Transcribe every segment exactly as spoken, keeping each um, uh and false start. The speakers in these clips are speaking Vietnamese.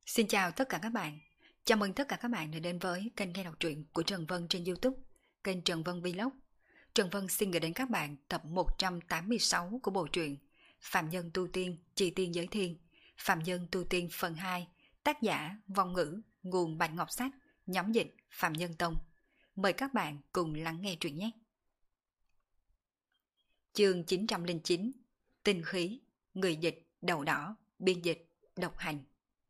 Xin chào tất cả các bạn. Chào mừng tất cả các bạn đã đến với kênh nghe đọc truyện của Trần Vân trên YouTube, kênh Trần Vân Vlog. Trần Vân xin gửi đến các bạn tập một trăm tám mươi sáu của bộ truyện Phạm Nhân Tu Tiên, Trì Tiên Giới Thiên, Phạm Nhân Tu Tiên phần hai, tác giả Vong Ngữ, nguồn Bạch Ngọc Sách, nhóm dịch Phạm Nhân Tông. Mời các bạn cùng lắng nghe truyện nhé. Chương chín trăm lẻ chín, Tinh Khí, người dịch Đầu Đỏ, biên dịch Độc Hành.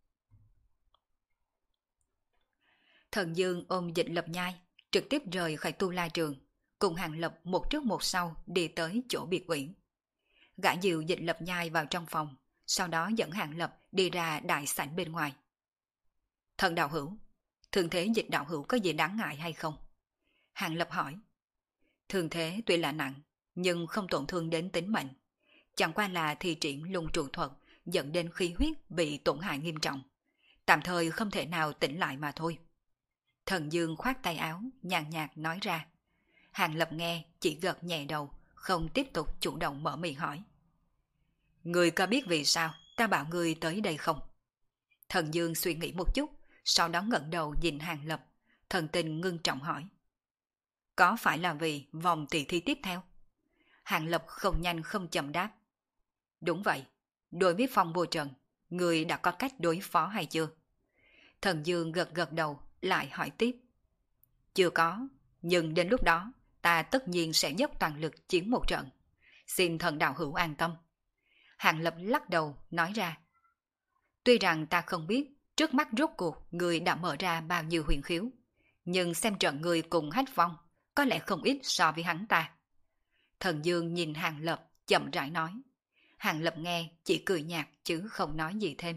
Thần Dương ôm Dịch Lập Nhai, trực tiếp rời khỏi Tu La Trường, cùng Hàng Lập một trước một sau đi tới chỗ biệt uyển. Gã dìu Dịch Lập Nhai vào trong phòng, sau đó dẫn Hàng Lập đi ra đại sảnh bên ngoài. Thần đạo hữu, thương thế Dịch đạo hữu có gì đáng ngại hay không? Hàng Lập hỏi. Thương thế tuy là nặng, nhưng không tổn thương đến tính mệnh. Chẳng qua là thi triển lung trụ thuật dẫn đến khí huyết bị tổn hại nghiêm trọng. Tạm thời không thể nào tỉnh lại mà thôi. Thần Dương khoát tay áo, nhàn nhạt nói ra. Hàng Lập nghe chỉ gật nhẹ đầu, không tiếp tục chủ động mở miệng hỏi. Người có biết vì sao ta bảo người tới đây không? Thần Dương suy nghĩ một chút, sau đó ngẩng đầu nhìn Hàng Lập, thần tình ngưng trọng hỏi. Có phải là vì vòng tỷ thi tiếp theo? Hàng Lập không nhanh không chậm đáp. Đúng vậy, đối với Phong Vô Trần, người đã có cách đối phó hay chưa? Thần Dương gật gật đầu, lại hỏi tiếp. Chưa có, nhưng đến lúc đó, ta tất nhiên sẽ dốc toàn lực chiến một trận. Xin thần đạo hữu an tâm. Hàng Lập lắc đầu, nói ra. Tuy rằng ta không biết trước mắt rốt cuộc người đã mở ra bao nhiêu huyền khiếu, nhưng xem trận người cùng Hách Phong có lẽ không ít so với hắn ta. Thần Dương nhìn Hàng Lập chậm rãi nói. Hàng Lập nghe chỉ cười nhạt chứ không nói gì thêm.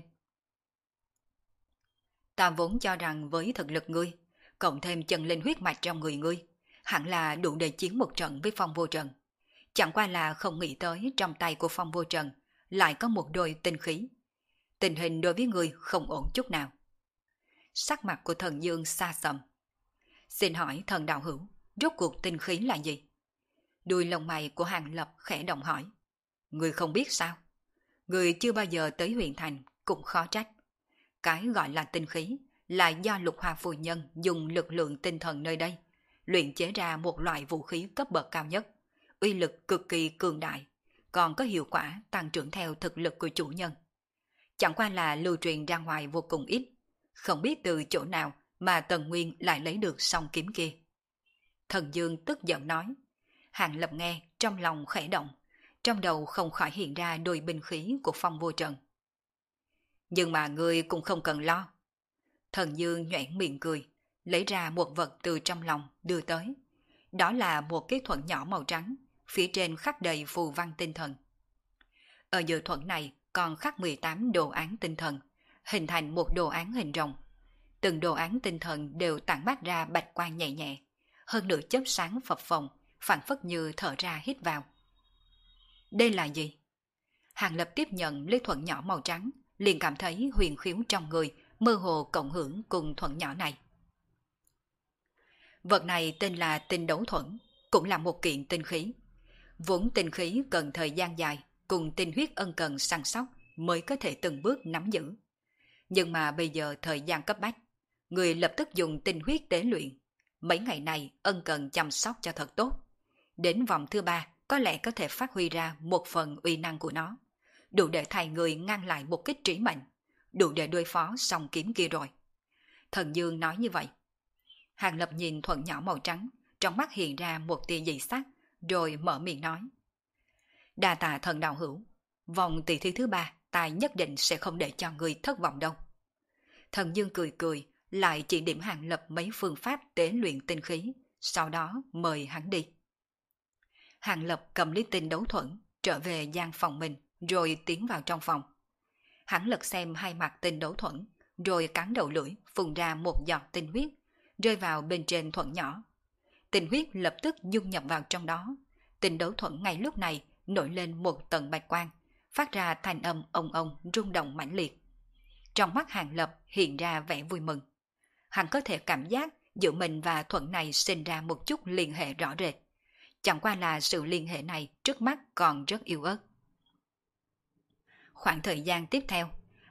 Ta vốn cho rằng với thực lực ngươi, cộng thêm chân linh huyết mạch trong người ngươi, hẳn là đủ để chiến một trận với Phong Vô Trần. Chẳng qua là không nghĩ tới trong tay của Phong Vô Trần lại có một đôi tinh khí. Tình hình đối với ngươi không ổn chút nào. Sắc mặt của Thần Dương xa sầm. Xin hỏi thần đạo hữu, rốt cuộc tinh khí là gì? Đuôi lông mày của Hàng Lập khẽ động hỏi. Ngươi không biết sao? Ngươi chưa bao giờ tới huyện thành cũng khó trách. Cái gọi là tinh khí là do Lục Hoa Phu Nhân dùng lực lượng tinh thần nơi đây, luyện chế ra một loại vũ khí cấp bậc cao nhất, uy lực cực kỳ cường đại, còn có hiệu quả tăng trưởng theo thực lực của chủ nhân. Chẳng qua là lưu truyền ra ngoài vô cùng ít, không biết từ chỗ nào mà Tần Nguyên lại lấy được song kiếm kia. Thần Dương tức giận nói. Hàng Lập nghe trong lòng khẽ động, trong đầu không khỏi hiện ra đôi binh khí của Phong Vô Trần. Nhưng mà ngươi cũng không cần lo. Thần Dương nhoẻn miệng cười, lấy ra một vật từ trong lòng đưa tới. Đó là một cái thuẫn nhỏ màu trắng, phía trên khắc đầy phù văn tinh thần. Ở giữa thuẫn này còn khắc mười tám đồ án tinh thần, hình thành một đồ án hình rồng. Từng đồ án tinh thần đều tản mát ra bạch quang nhẹ nhẹ, hơn nữa chớp sáng phập phồng, phảng phất như thở ra hít vào. Đây là gì? Hàng Lập tiếp nhận lấy thuẫn nhỏ màu trắng, liền cảm thấy huyền khiếu trong người mơ hồ cộng hưởng cùng thuẫn nhỏ này. Vật này tên là tinh đấu thuẫn, cũng là một kiện tinh khí. Vốn tinh khí cần thời gian dài, cùng tinh huyết ân cần săn sóc mới có thể từng bước nắm giữ. Nhưng mà bây giờ thời gian cấp bách, người lập tức dùng tinh huyết tế luyện. Mấy ngày này ân cần chăm sóc cho thật tốt. Đến vòng thứ ba có lẽ có thể phát huy ra một phần uy năng của nó, đủ để thay người ngăn lại một kích trí mệnh, đủ để đối phó song kiếm kia rồi. Thần Dương nói như vậy. Hàng Lập nhìn thuẫn nhỏ màu trắng, trong mắt hiện ra một tia dị sắc, rồi mở miệng nói. Đa tạ thần đạo hữu, vòng tỷ thi thứ ba ta nhất định sẽ không để cho người thất vọng đâu. Thần Dương cười cười, lại chỉ điểm Hàng Lập mấy phương pháp tế luyện tinh khí, sau đó mời hắn đi. Hàng Lập cầm lý tinh đấu thuẫn, trở về gian phòng mình, rồi tiến vào trong phòng. Hắn lật xem hai mặt tinh đấu thuẫn, rồi cắn đầu lưỡi phun ra một giọt tinh huyết, rơi vào bên trên thuẫn nhỏ. Tinh huyết lập tức dung nhập vào trong đó. Tinh đấu thuẫn ngay lúc này nổi lên một tầng bạch quang, phát ra thanh âm ông ông rung động mãnh liệt. Trong mắt Hàng Lập hiện ra vẻ vui mừng. Hắn có thể cảm giác giữa mình và thuẫn này sinh ra một chút liên hệ rõ rệt. Chẳng qua là sự liên hệ này trước mắt còn rất yếu ớt. Khoảng thời gian tiếp theo,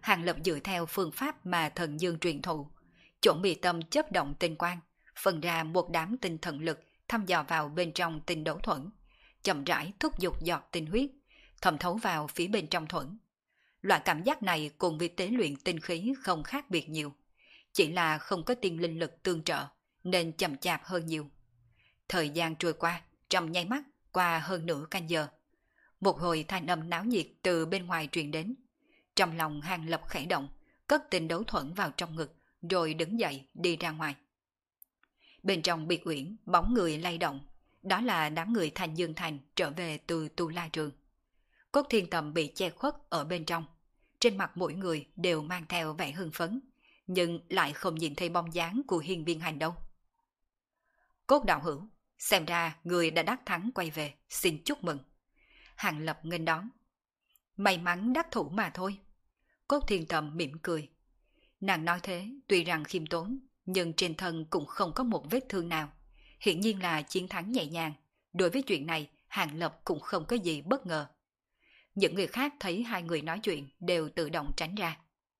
Hàng Lập dựa theo phương pháp mà thần dương truyền thụ, chỗ mi tâm chớp động tinh quang, phân ra một đám tinh thần lực thăm dò vào bên trong tinh đấu thuẫn, chậm rãi thúc giục giọt tinh huyết, thẩm thấu vào phía bên trong thuẫn. Loại cảm giác này cùng với tế luyện tinh khí không khác biệt nhiều, chỉ là không có tiên linh lực tương trợ nên chậm chạp hơn nhiều. Thời gian trôi qua, trong nháy mắt qua hơn nửa canh giờ. Một hồi thanh âm náo nhiệt từ bên ngoài truyền đến. Trong lòng Hàng Lập khẽ động, cất tinh đấu thuẫn vào trong ngực, rồi đứng dậy đi ra ngoài. Bên trong biệt uyển, bóng người lay động, đó là đám người Thanh Dương Thành trở về từ Tu La Trường. Cốt Thiên Tầm bị che khuất ở bên trong, trên mặt mỗi người đều mang theo vẻ hưng phấn, nhưng lại không nhìn thấy bóng dáng của Hiên Viên Hành đâu. Cốt đạo hữu, xem ra người đã đắc thắng quay về, xin chúc mừng. Hàng Lập nghênh đón. May mắn đắc thủ mà thôi. Cốt Thiên Tầm mỉm cười. Nàng nói thế tuy rằng khiêm tốn, nhưng trên thân cũng không có một vết thương nào. Hiển nhiên là chiến thắng nhẹ nhàng. Đối với chuyện này, Hàng Lập cũng không có gì bất ngờ. Những người khác thấy hai người nói chuyện đều tự động tránh ra.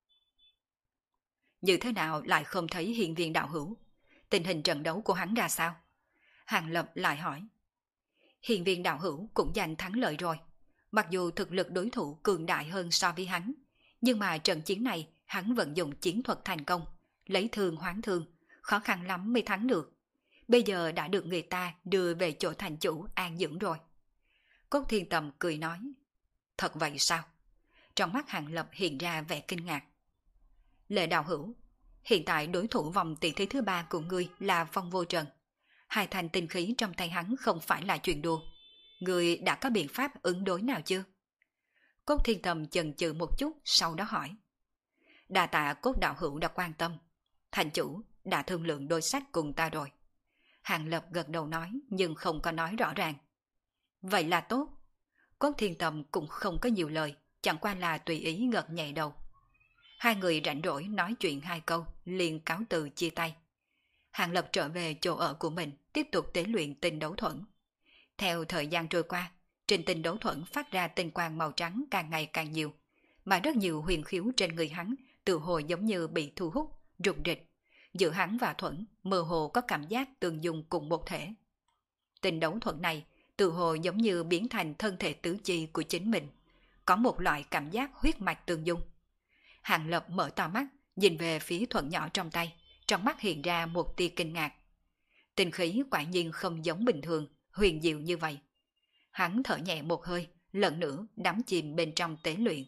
Như thế nào lại không thấy Hiên Viên đạo hữu? Tình hình trận đấu của hắn ra sao? Hàng Lập lại hỏi. Hiên Viên đạo hữu cũng giành thắng lợi rồi. Mặc dù thực lực đối thủ cường đại hơn so với hắn, nhưng mà trận chiến này hắn vẫn dùng chiến thuật thành công, lấy thương hoán thương, khó khăn lắm mới thắng được. Bây giờ đã được người ta đưa về chỗ thành chủ an dưỡng rồi. Cốt Thiên Tầm cười nói. Thật vậy sao? Trong mắt Hàng Lập hiện ra vẻ kinh ngạc. Lệ đạo hữu, hiện tại đối thủ vòng tỷ thí thứ ba của ngươi là Phong Vô Trần. Hai thành tinh khí trong tay hắn không phải là chuyện đùa. Ngươi đã có biện pháp ứng đối nào chưa? Cốt Thiên Tầm chần chừ một chút, sau đó hỏi. Đa tạ Cốt đạo hữu đã quan tâm. Thành chủ đã thương lượng đôi sách cùng ta rồi. Hàng Lập gật đầu nói, nhưng không có nói rõ ràng. Vậy là tốt. Cốt Thiên Tầm cũng không có nhiều lời, chẳng qua là tùy ý gật nhẹ đầu. Hai người rảnh rỗi nói chuyện hai câu, liền cáo từ chia tay. Hàng Lập trở về chỗ ở của mình, tiếp tục tế luyện tinh đấu thuẫn. Theo thời gian trôi qua, trên tinh đấu thuẫn phát ra tinh quang màu trắng càng ngày càng nhiều, mà rất nhiều huyền khiếu trên người hắn tự hồ giống như bị thu hút, rục rịch. Giữa hắn và thuẫn mơ hồ có cảm giác tương dung cùng một thể. Tinh đấu thuẫn này tự hồ giống như biến thành thân thể tứ chi của chính mình, có một loại cảm giác huyết mạch tương dung. Hàng Lập mở to mắt, nhìn về phía thuẫn nhỏ trong tay, trong mắt hiện ra một tia kinh ngạc. Tinh khí quả nhiên không giống bình thường, huyền diệu như vậy. Hắn thở nhẹ một hơi, lần nữa đắm chìm bên trong tế luyện.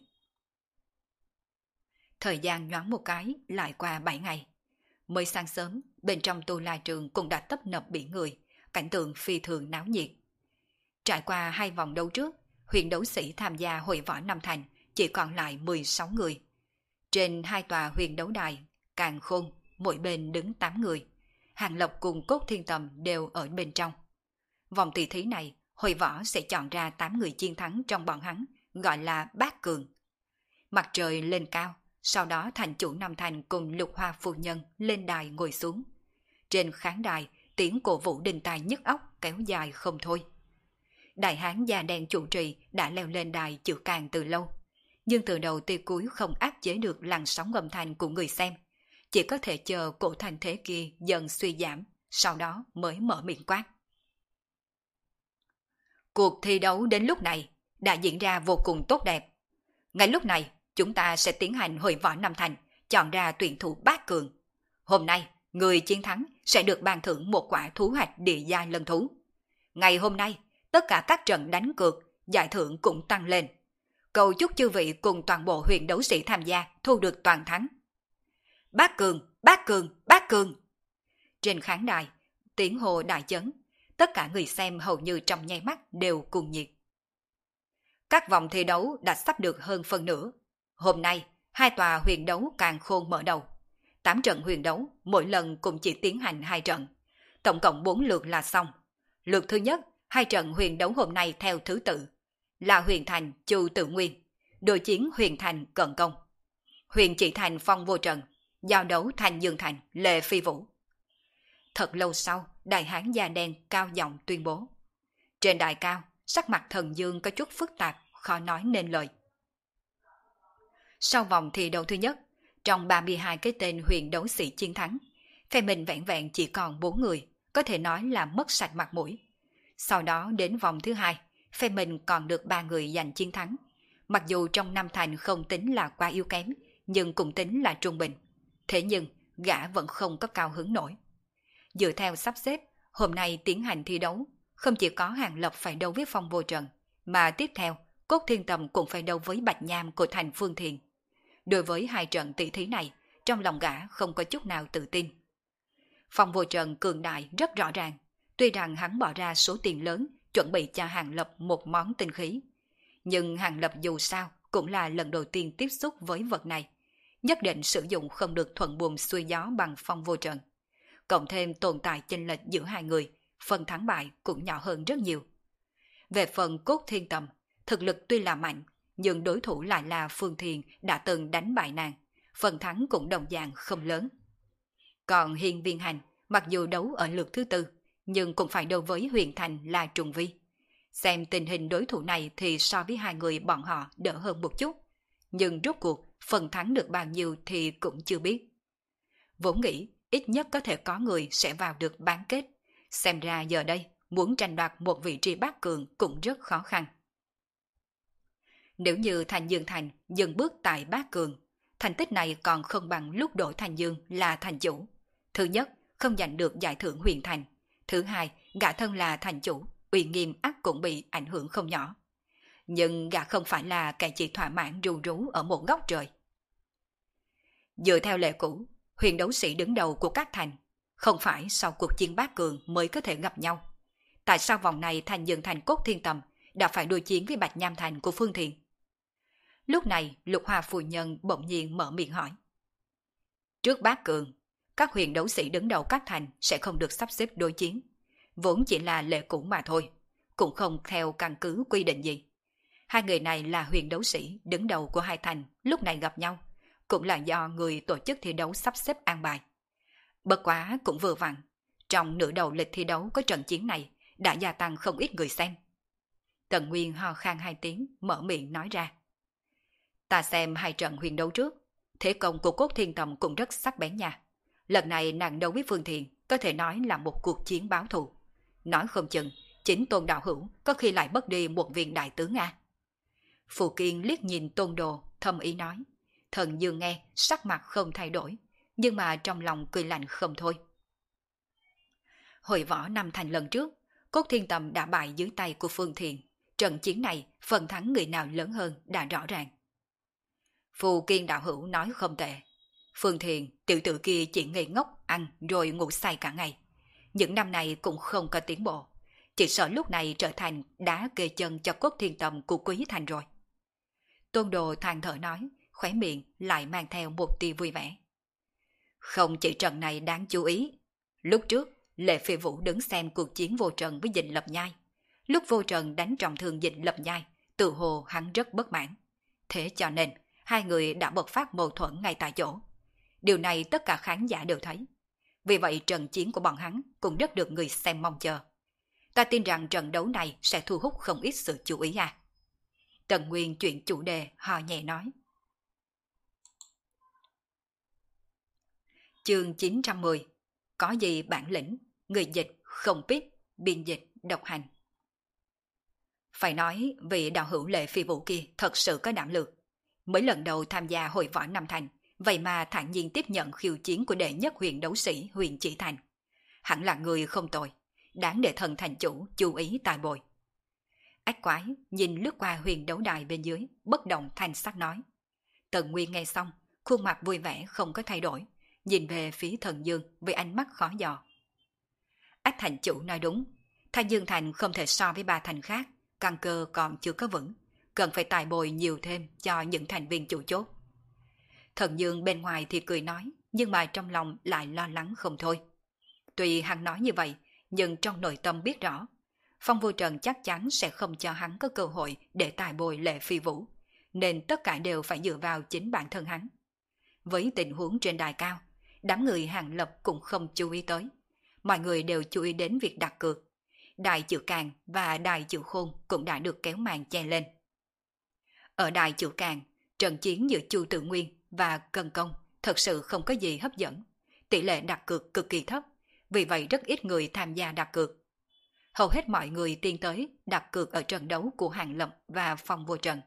Thời gian nhoáng một cái, lại qua bảy ngày. Mới sáng sớm, bên trong Tu La Trường cũng đã tấp nập biển người, cảnh tượng phi thường náo nhiệt. Trải qua hai vòng đấu trước, huyền đấu sĩ tham gia hội võ Nam Thành chỉ còn lại mười sáu người. Trên hai tòa huyền đấu đài, Càn Khôn, mỗi bên đứng tám người. Hàng Lập cùng Cốt Thiên Tầm đều ở bên trong. Vòng tỷ thí này, hội võ sẽ chọn ra tám người chiến thắng trong bọn hắn, gọi là bát cường. Mặt trời lên cao, sau đó thành chủ Nam Thành cùng Lục Hoa phu nhân lên đài ngồi xuống. Trên khán đài, tiếng cổ vũ đình tài nhức óc kéo dài không thôi. Đại hán da đen chủ trì đã leo lên đài chữ càng từ lâu, nhưng từ đầu tới cuối không áp chế được làn sóng âm thanh của người xem, chỉ có thể chờ cổ thành thế kia dần suy giảm, sau đó mới mở miệng quát. Cuộc thi đấu đến lúc này đã diễn ra vô cùng tốt đẹp. Ngay lúc này, chúng ta sẽ tiến hành hội võ Nam Thành, chọn ra tuyển thủ bát cường. Hôm nay, người chiến thắng sẽ được ban thưởng một quả thú hạch địa giai lân thú. Ngày hôm nay, tất cả các trận đánh cược, giải thưởng cũng tăng lên. Cầu chúc chư vị cùng toàn bộ huyền đấu sĩ tham gia thu được toàn thắng. Bát cường, bát cường, bát cường. Trên khán đài, tiếng hô đại chấn, tất cả người xem hầu như trong nháy mắt đều cùng nhiệt. Các vòng thi đấu đã sắp được hơn phân nửa. Hôm nay, hai tòa huyền đấu Càn Khôn mở đầu. Tám trận huyền đấu, mỗi lần cũng chỉ tiến hành hai trận. Tổng cộng bốn lượt là xong. Lượt thứ nhất, hai trận huyền đấu hôm nay theo thứ tự là Huyền Thành Chu Tự Nguyên, đối chiến Huyền Thành Cận Công. Huyền Chỉ Thành Phong Vô Trần, giao đấu Thanh Dương Thành Lệ Phi Vũ. Thật lâu sau, đại hán da đen cao giọng tuyên bố. Trên đài cao, sắc mặt Thần Dương có chút phức tạp, khó nói nên lời. Sau vòng thi đấu thứ nhất, trong ba mươi hai cái tên huyền đấu sĩ chiến thắng, phe mình vẹn vẹn chỉ còn bốn người, có thể nói là mất sạch mặt mũi. Sau đó đến vòng thứ hai, phe mình còn được ba người giành chiến thắng. Mặc dù trong năm thành không tính là quá yếu kém, nhưng cũng tính là trung bình. Thế nhưng, gã vẫn không có cao hứng nổi. Dựa theo sắp xếp, hôm nay tiến hành thi đấu, không chỉ có Hàng Lập phải đấu với Phong Vô Trần, mà tiếp theo, Cốt Thiên Tầm cũng phải đấu với Bạch Nham của thành Phương Thiền. Đối với hai trận tỷ thí này, trong lòng gã không có chút nào tự tin. Phong Vô Trần cường đại rất rõ ràng, tuy rằng hắn bỏ ra số tiền lớn chuẩn bị cho Hàng Lập một món tinh khí. Nhưng Hàng Lập dù sao cũng là lần đầu tiên tiếp xúc với vật này, nhất định sử dụng không được thuận buồm xuôi gió bằng Phong Vô Trần. Cộng thêm tồn tại chênh lệch giữa hai người, phần thắng bại cũng nhỏ hơn rất nhiều. Về phần Cốt Thiên Tầm, thực lực tuy là mạnh, nhưng đối thủ lại là Phương Thiền đã từng đánh bại nàng, phần thắng cũng đồng dạng không lớn. Còn Hiên Viên Hành, mặc dù đấu ở lượt thứ tư, nhưng cũng phải đấu với Huyền Thành là Trùng Vi. Xem tình hình đối thủ này thì so với hai người bọn họ đỡ hơn một chút, nhưng rốt cuộc phần thắng được bao nhiêu thì cũng chưa biết. Vốn nghĩ ít nhất có thể có người sẽ vào được bán kết, xem ra giờ đây muốn tranh đoạt một vị trí bát cường cũng rất khó khăn. Nếu như Thành Dương Thành dừng bước tại bát cường, thành tích này còn không bằng lúc đổi Thành Dương là thành chủ. Thứ nhất, không giành được giải thưởng Huyền Thành. Thứ hai, gã thân là thành chủ, uy nghiêm ắt cũng bị ảnh hưởng không nhỏ. Nhưng gã không phải là kẻ chỉ thỏa mãn ru rú ở một góc trời. Dựa theo lệ cũ, huyền đấu sĩ đứng đầu của các thành, không phải sau cuộc chiến bát cường mới có thể gặp nhau. Tại sao vòng này Thành Dương Thành Cốt Thiên Tầm đã phải đối chiến với Bạch Nham Thành của Phương Thiền? Lúc này Lục Hoa phu nhân bỗng nhiên mở miệng hỏi. Trước bát cường, các huyền đấu sĩ đứng đầu các thành sẽ không được sắp xếp đối chiến. Vốn chỉ là lệ cũ mà thôi, cũng không theo căn cứ quy định gì. Hai người này là huyền đấu sĩ đứng đầu của hai thành, lúc này gặp nhau, cũng là do người tổ chức thi đấu sắp xếp an bài. Bất quá cũng vừa vặn, trong nửa đầu lịch thi đấu có trận chiến này đã gia tăng không ít người xem. Tần Nguyên ho khan hai tiếng, mở miệng nói ra. Ta xem hai trận huyền đấu trước, thế công của Cốt Thiên Tầm cũng rất sắc bén nha. Lần này nàng đấu với Phương Thiền có thể nói là một cuộc chiến báo thù. Nói không chừng, chính Tôn Đạo Hữu có khi lại mất đi một viên đại tướng a. Phù Kiên liếc nhìn Tôn Đồ, thâm ý nói. Thần Dương nghe, sắc mặt không thay đổi, nhưng mà trong lòng cười lạnh không thôi. Hội võ năm thành lần trước, Cốt Thiên Tầm đã bại dưới tay của Phương Thiền. Trận chiến này, phần thắng người nào lớn hơn đã rõ ràng. Phù Kiên Đạo Hữu nói không tệ. Phương Thiền, tiểu tử kia chỉ ngây ngốc, ăn rồi ngủ say cả ngày. Những năm này cũng không có tiến bộ. Chỉ sợ lúc này trở thành đá kê chân cho Cốt Thiên Tầm của Quý Thành rồi. Tôn Đồ than thở nói, khóe miệng lại mang theo một tia vui vẻ. Không chỉ trận này đáng chú ý. Lúc trước, Lệ Phi Vũ đứng xem cuộc chiến Vô Trần với Dịnh Lập Nhai. Lúc Vô Trần đánh trọng thương Dịnh Lập Nhai, tự hồ hắn rất bất mãn. Thế cho nên, hai người đã bộc phát mâu thuẫn ngay tại chỗ. Điều này tất cả khán giả đều thấy. Vì vậy trận chiến của bọn hắn cũng rất được người xem mong chờ. Ta tin rằng trận đấu này sẽ thu hút không ít sự chú ý à. Tần Nguyên chuyển chủ đề hò nhẹ nói. Chương chín trăm mười. Có gì bản lĩnh, người dịch không biết, biên dịch độc hành. Phải nói vị đạo hữu Lệ Phi Vũ kia thật sự có đảm lược. Mới lần đầu tham gia hội võ năm thành, vậy mà thản nhiên tiếp nhận khiêu chiến của đệ nhất huyền đấu sĩ Huyền Chỉ Thành. Hẳn là người không tồi, đáng để thần thành chủ chú ý tài bồi. Ách Quái nhìn lướt qua huyền đấu đài bên dưới, bất động thanh sắc nói. Tần Nguyên nghe xong, khuôn mặt vui vẻ không có thay đổi, nhìn về phía Thần Dương với ánh mắt khó dò. Ách thành chủ nói đúng, Thanh Dương Thành không thể so với ba thành khác, căn cơ còn chưa có vững, cần phải tài bồi nhiều thêm cho những thành viên chủ chốt. Thần Dương bên ngoài thì cười nói, nhưng mà trong lòng lại lo lắng không thôi. Tuy hắn nói như vậy, nhưng trong nội tâm biết rõ, Phong Vô Trần chắc chắn sẽ không cho hắn có cơ hội để tài bồi Lệ Phi Vũ, nên tất cả đều phải dựa vào chính bản thân hắn. Với tình huống trên đài cao, đám người Hàng Lập cũng không chú ý tới. Mọi người đều chú ý đến việc đặt cược. Đài chữ Càng và đài chữ Khôn cũng đã được kéo màn che lên. Ở đài chữ Càng, trận chiến giữa Chu Tự Nguyên và Cân Công thật sự không có gì hấp dẫn, tỷ lệ đặt cược cực kỳ thấp, vì vậy rất ít người tham gia đặt cược. Hầu hết mọi người tiến tới đặt cược ở trận đấu của Hàng Lập và Phong Vô Trần.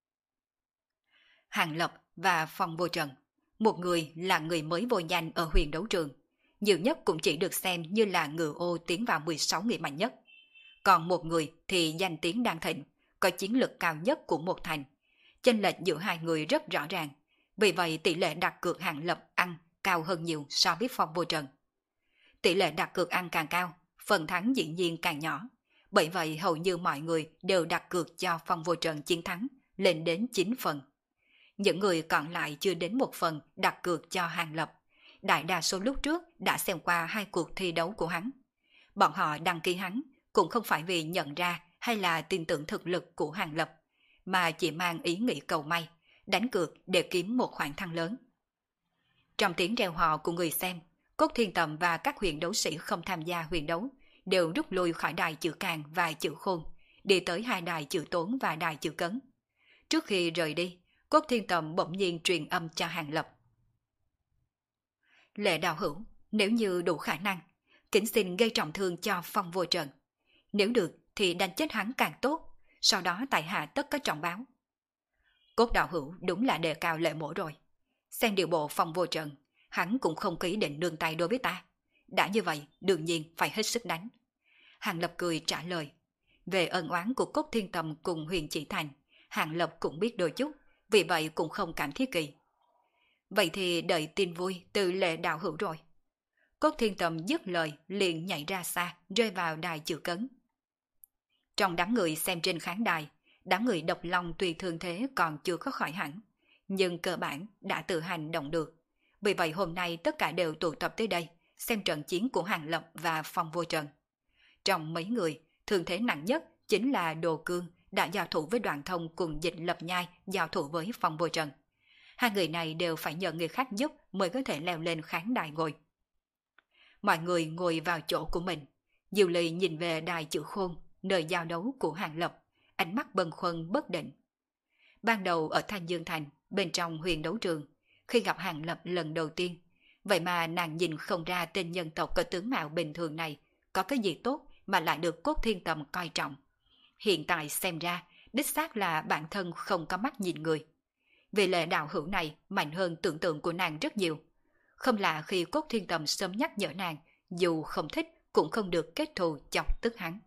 Hàng Lập và Phong Vô Trần, một người là người mới vô danh ở huyền đấu trường, nhiều nhất cũng chỉ được xem như là ngựa ô tiến vào mười sáu người mạnh nhất. Còn một người thì danh tiếng đang thịnh, có chiến lực cao nhất của một thành. Chênh lệch giữa hai người rất rõ ràng, vì vậy tỷ lệ đặt cược Hàng Lập ăn cao hơn nhiều so với Phong Vô Trần. Tỷ lệ đặt cược ăn càng cao, phần thắng dĩ nhiên càng nhỏ, bởi vậy hầu như mọi người đều đặt cược cho Phong Vô Trần chiến thắng, lên đến chín phần. Những người còn lại chưa đến một phần đặt cược cho Hàng Lập. Đại đa số lúc trước đã xem qua hai cuộc thi đấu của hắn. Bọn họ đăng ký hắn cũng không phải vì nhận ra hay là tin tưởng thực lực của Hàng Lập, mà chỉ mang ý nghĩ cầu may, đánh cược để kiếm một khoản thăng lớn. Trong tiếng reo hò của người xem, Cốt Thiên Tầm và các huyền đấu sĩ không tham gia huyền đấu đều rút lui khỏi đài chữ Càng và chữ Khôn, đi tới hai đài chữ Tốn và đài chữ Cấn. Trước khi rời đi, Cốt Thiên Tầm bỗng nhiên truyền âm cho Hàng Lập. Lệ đạo hữu, nếu như đủ khả năng, kính xin gây trọng thương cho Phong Vô Trần. Nếu được thì đánh chết hắn càng tốt, sau đó tại hạ tất có trọng báo. Cốt đạo hữu đúng là đề cao lệ mổ rồi. Xem điều bộ Phong Vô Trần, hắn cũng không có ý định nương tay đối với ta. Đã như vậy, đương nhiên phải hết sức đánh. Hàng Lập cười trả lời. Về ân oán của Cốt Thiên Tầm cùng Huyền Chỉ Thành, Hàng Lập cũng biết đôi chút, vì vậy cũng không cảm thấy kỳ. Vậy thì đợi tin vui từ Lệ đạo hữu rồi. Cốt Thiên Tầm dứt lời liền nhảy ra xa, rơi vào đài chữ Cấn. Trong đám người xem trên khán đài, đám người Độc Long tuy thương thế còn chưa có khỏi hẳn, nhưng cơ bản đã tự hành động được. Vì vậy hôm nay tất cả đều tụ tập tới đây, xem trận chiến của Hàng Lập và Phong Vô Trần. Trong mấy người, thương thế nặng nhất chính là Đồ Cương đã giao thủ với Đoàn Thông cùng Dịch Lập Nhai giao thủ với Phong Vô Trần. Hai người này đều phải nhờ người khác giúp mới có thể leo lên khán đài ngồi. Mọi người ngồi vào chỗ của mình. Diệu Ly nhìn về đài chữ Khôn, nơi giao đấu của Hàng Lập, ánh mắt bâng khuâng bất định. Ban đầu ở Thanh Dương Thành, bên trong huyền đấu trường, khi gặp Hàng Lập lần đầu tiên, vậy mà nàng nhìn không ra tên nhân tộc có tướng mạo bình thường này có cái gì tốt mà lại được Cốt Thiên Tầm coi trọng. Hiện tại xem ra, đích xác là bản thân không có mắt nhìn người. Vì Lệ đạo hữu này mạnh hơn tưởng tượng của nàng rất nhiều. Không là khi Cốt Thiên Tầm sớm nhắc nhở nàng, dù không thích cũng không được kết thù chọc tức hắn.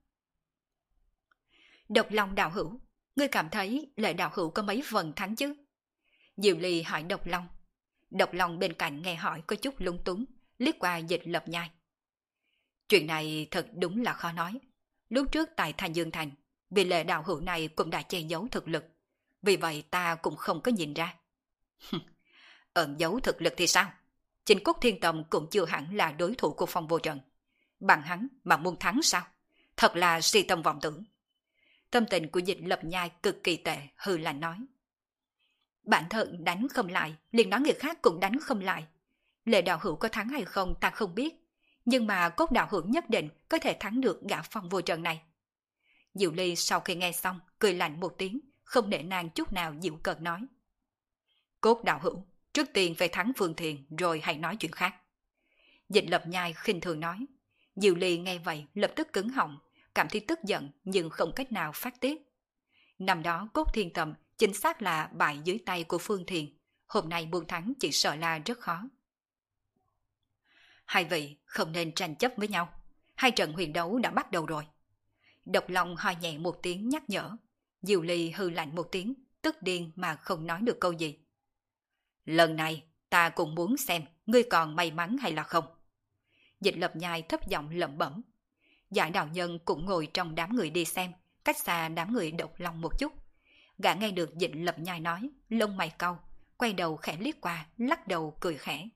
Độc Long đạo hữu, ngươi cảm thấy Lệ đạo hữu có mấy phần thắng chứ? Diệu Ly hỏi Độc Long. Độc Long bên cạnh nghe hỏi có chút lung túng, liếc qua Dịch Lập Nhai. Chuyện này thật đúng là khó nói. Lúc trước tại Thanh Dương Thành, vì Lệ đạo hữu này cũng đã che giấu thực lực. Vì vậy ta cũng không có nhìn ra. Ẩn giấu thực lực thì sao? Chính Cốt Thiên Tầm cũng chưa hẳn là đối thủ của Phong Vô Trần. Bằng hắn mà muốn thắng sao? Thật là si tâm vọng tưởng. Tâm tình của Dịch Lập Nhai cực kỳ tệ, hư lạnh nói. Bản thân đánh không lại, liền nói người khác cũng đánh không lại. Lệ đạo hữu có thắng hay không ta không biết. Nhưng mà Cốt đạo hữu nhất định có thể thắng được gã Phong Vô Trần này. Diệu Ly sau khi nghe xong, cười lạnh một tiếng, không để nàng chút nào dịu cợt nói. Cốt đạo hữu, trước tiên phải thắng Phương Thiền rồi hãy nói chuyện khác. Dịch Lập Nhai khinh thường nói. Diệu Ly nghe vậy lập tức cứng họng, cảm thấy tức giận nhưng không cách nào phát tiết. Năm đó Cốt Thiên Tầm chính xác là bại dưới tay của Phương Thiền, hôm nay buông thắng chỉ sợ là rất khó. Hai vị không nên tranh chấp với nhau, hai trận huyền đấu đã bắt đầu rồi. Độc Long ho nhẹ một tiếng nhắc nhở. Diệu Ly hư lạnh một tiếng, tức điên mà không nói được câu gì. Lần này ta cũng muốn xem ngươi còn may mắn hay là không. Dịch Lập Nhai thấp giọng lẩm bẩm. Giải đạo nhân cũng ngồi trong đám người đi xem, cách xa đám người Độc Long một chút. Gã nghe được Dịch Lập Nhai nói, lông mày cau, quay đầu khẽ liếc qua, lắc đầu cười khẽ.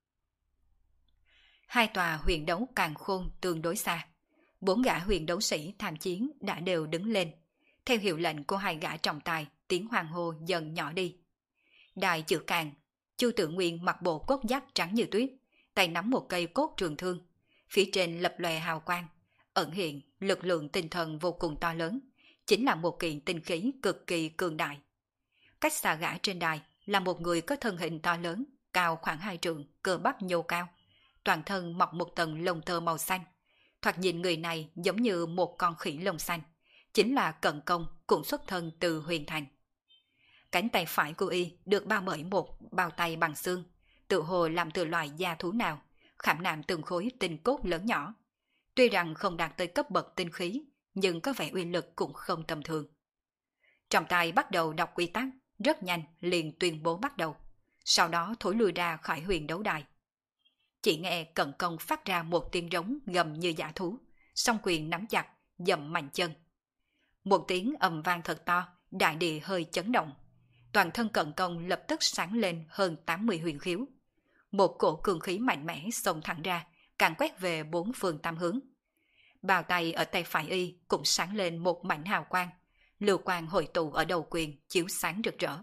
Hai tòa huyền đấu Càn Khôn tương đối xa. Bốn gã huyền đấu sĩ tham chiến đã đều đứng lên. Theo hiệu lệnh của hai gã trọng tài, tiếng hoàng hô dần nhỏ đi. Đài chữ Càng, Chu Tự Nguyên mặc bộ cốt giáp trắng như tuyết, tay nắm một cây cốt trường thương. Phía trên lập lòe hào quang, ẩn hiện lực lượng tinh thần vô cùng to lớn, chính là một kiện tinh khí cực kỳ cường đại. Cách xa gã trên đài là một người có thân hình to lớn, cao khoảng hai trượng, cơ bắp nhô cao. Toàn thân mọc một tầng lông tơ màu xanh. Thoạt nhìn người này giống như một con khỉ lông xanh. Chính là Cận Công, cũng xuất thân từ Huyền Thành. Cánh tay phải của y được bao bởi một bao tay bằng xương, tự hồ làm từ loại da thú nào, khảm nạm từng khối tinh cốt lớn nhỏ. Tuy rằng không đạt tới cấp bậc tinh khí, nhưng có vẻ uy lực cũng không tầm thường. Trong tay bắt đầu đọc quy tắc, rất nhanh liền tuyên bố bắt đầu, sau đó thối lui ra khỏi huyền đấu đài. Chỉ nghe Cận Công phát ra một tiếng rống gầm như dã thú, song quyền nắm chặt, dậm mạnh chân. Một tiếng ầm vang thật to, đại địa hơi chấn động. Toàn thân Cận Công lập tức sáng lên hơn tám mươi huyền khiếu. Một cổ cường khí mạnh mẽ xông thẳng ra, càn quét về bốn phương tám hướng. Bao tay ở tay phải y cũng sáng lên một mảnh hào quang, lưu quang hội tụ ở đầu quyền chiếu sáng rực rỡ.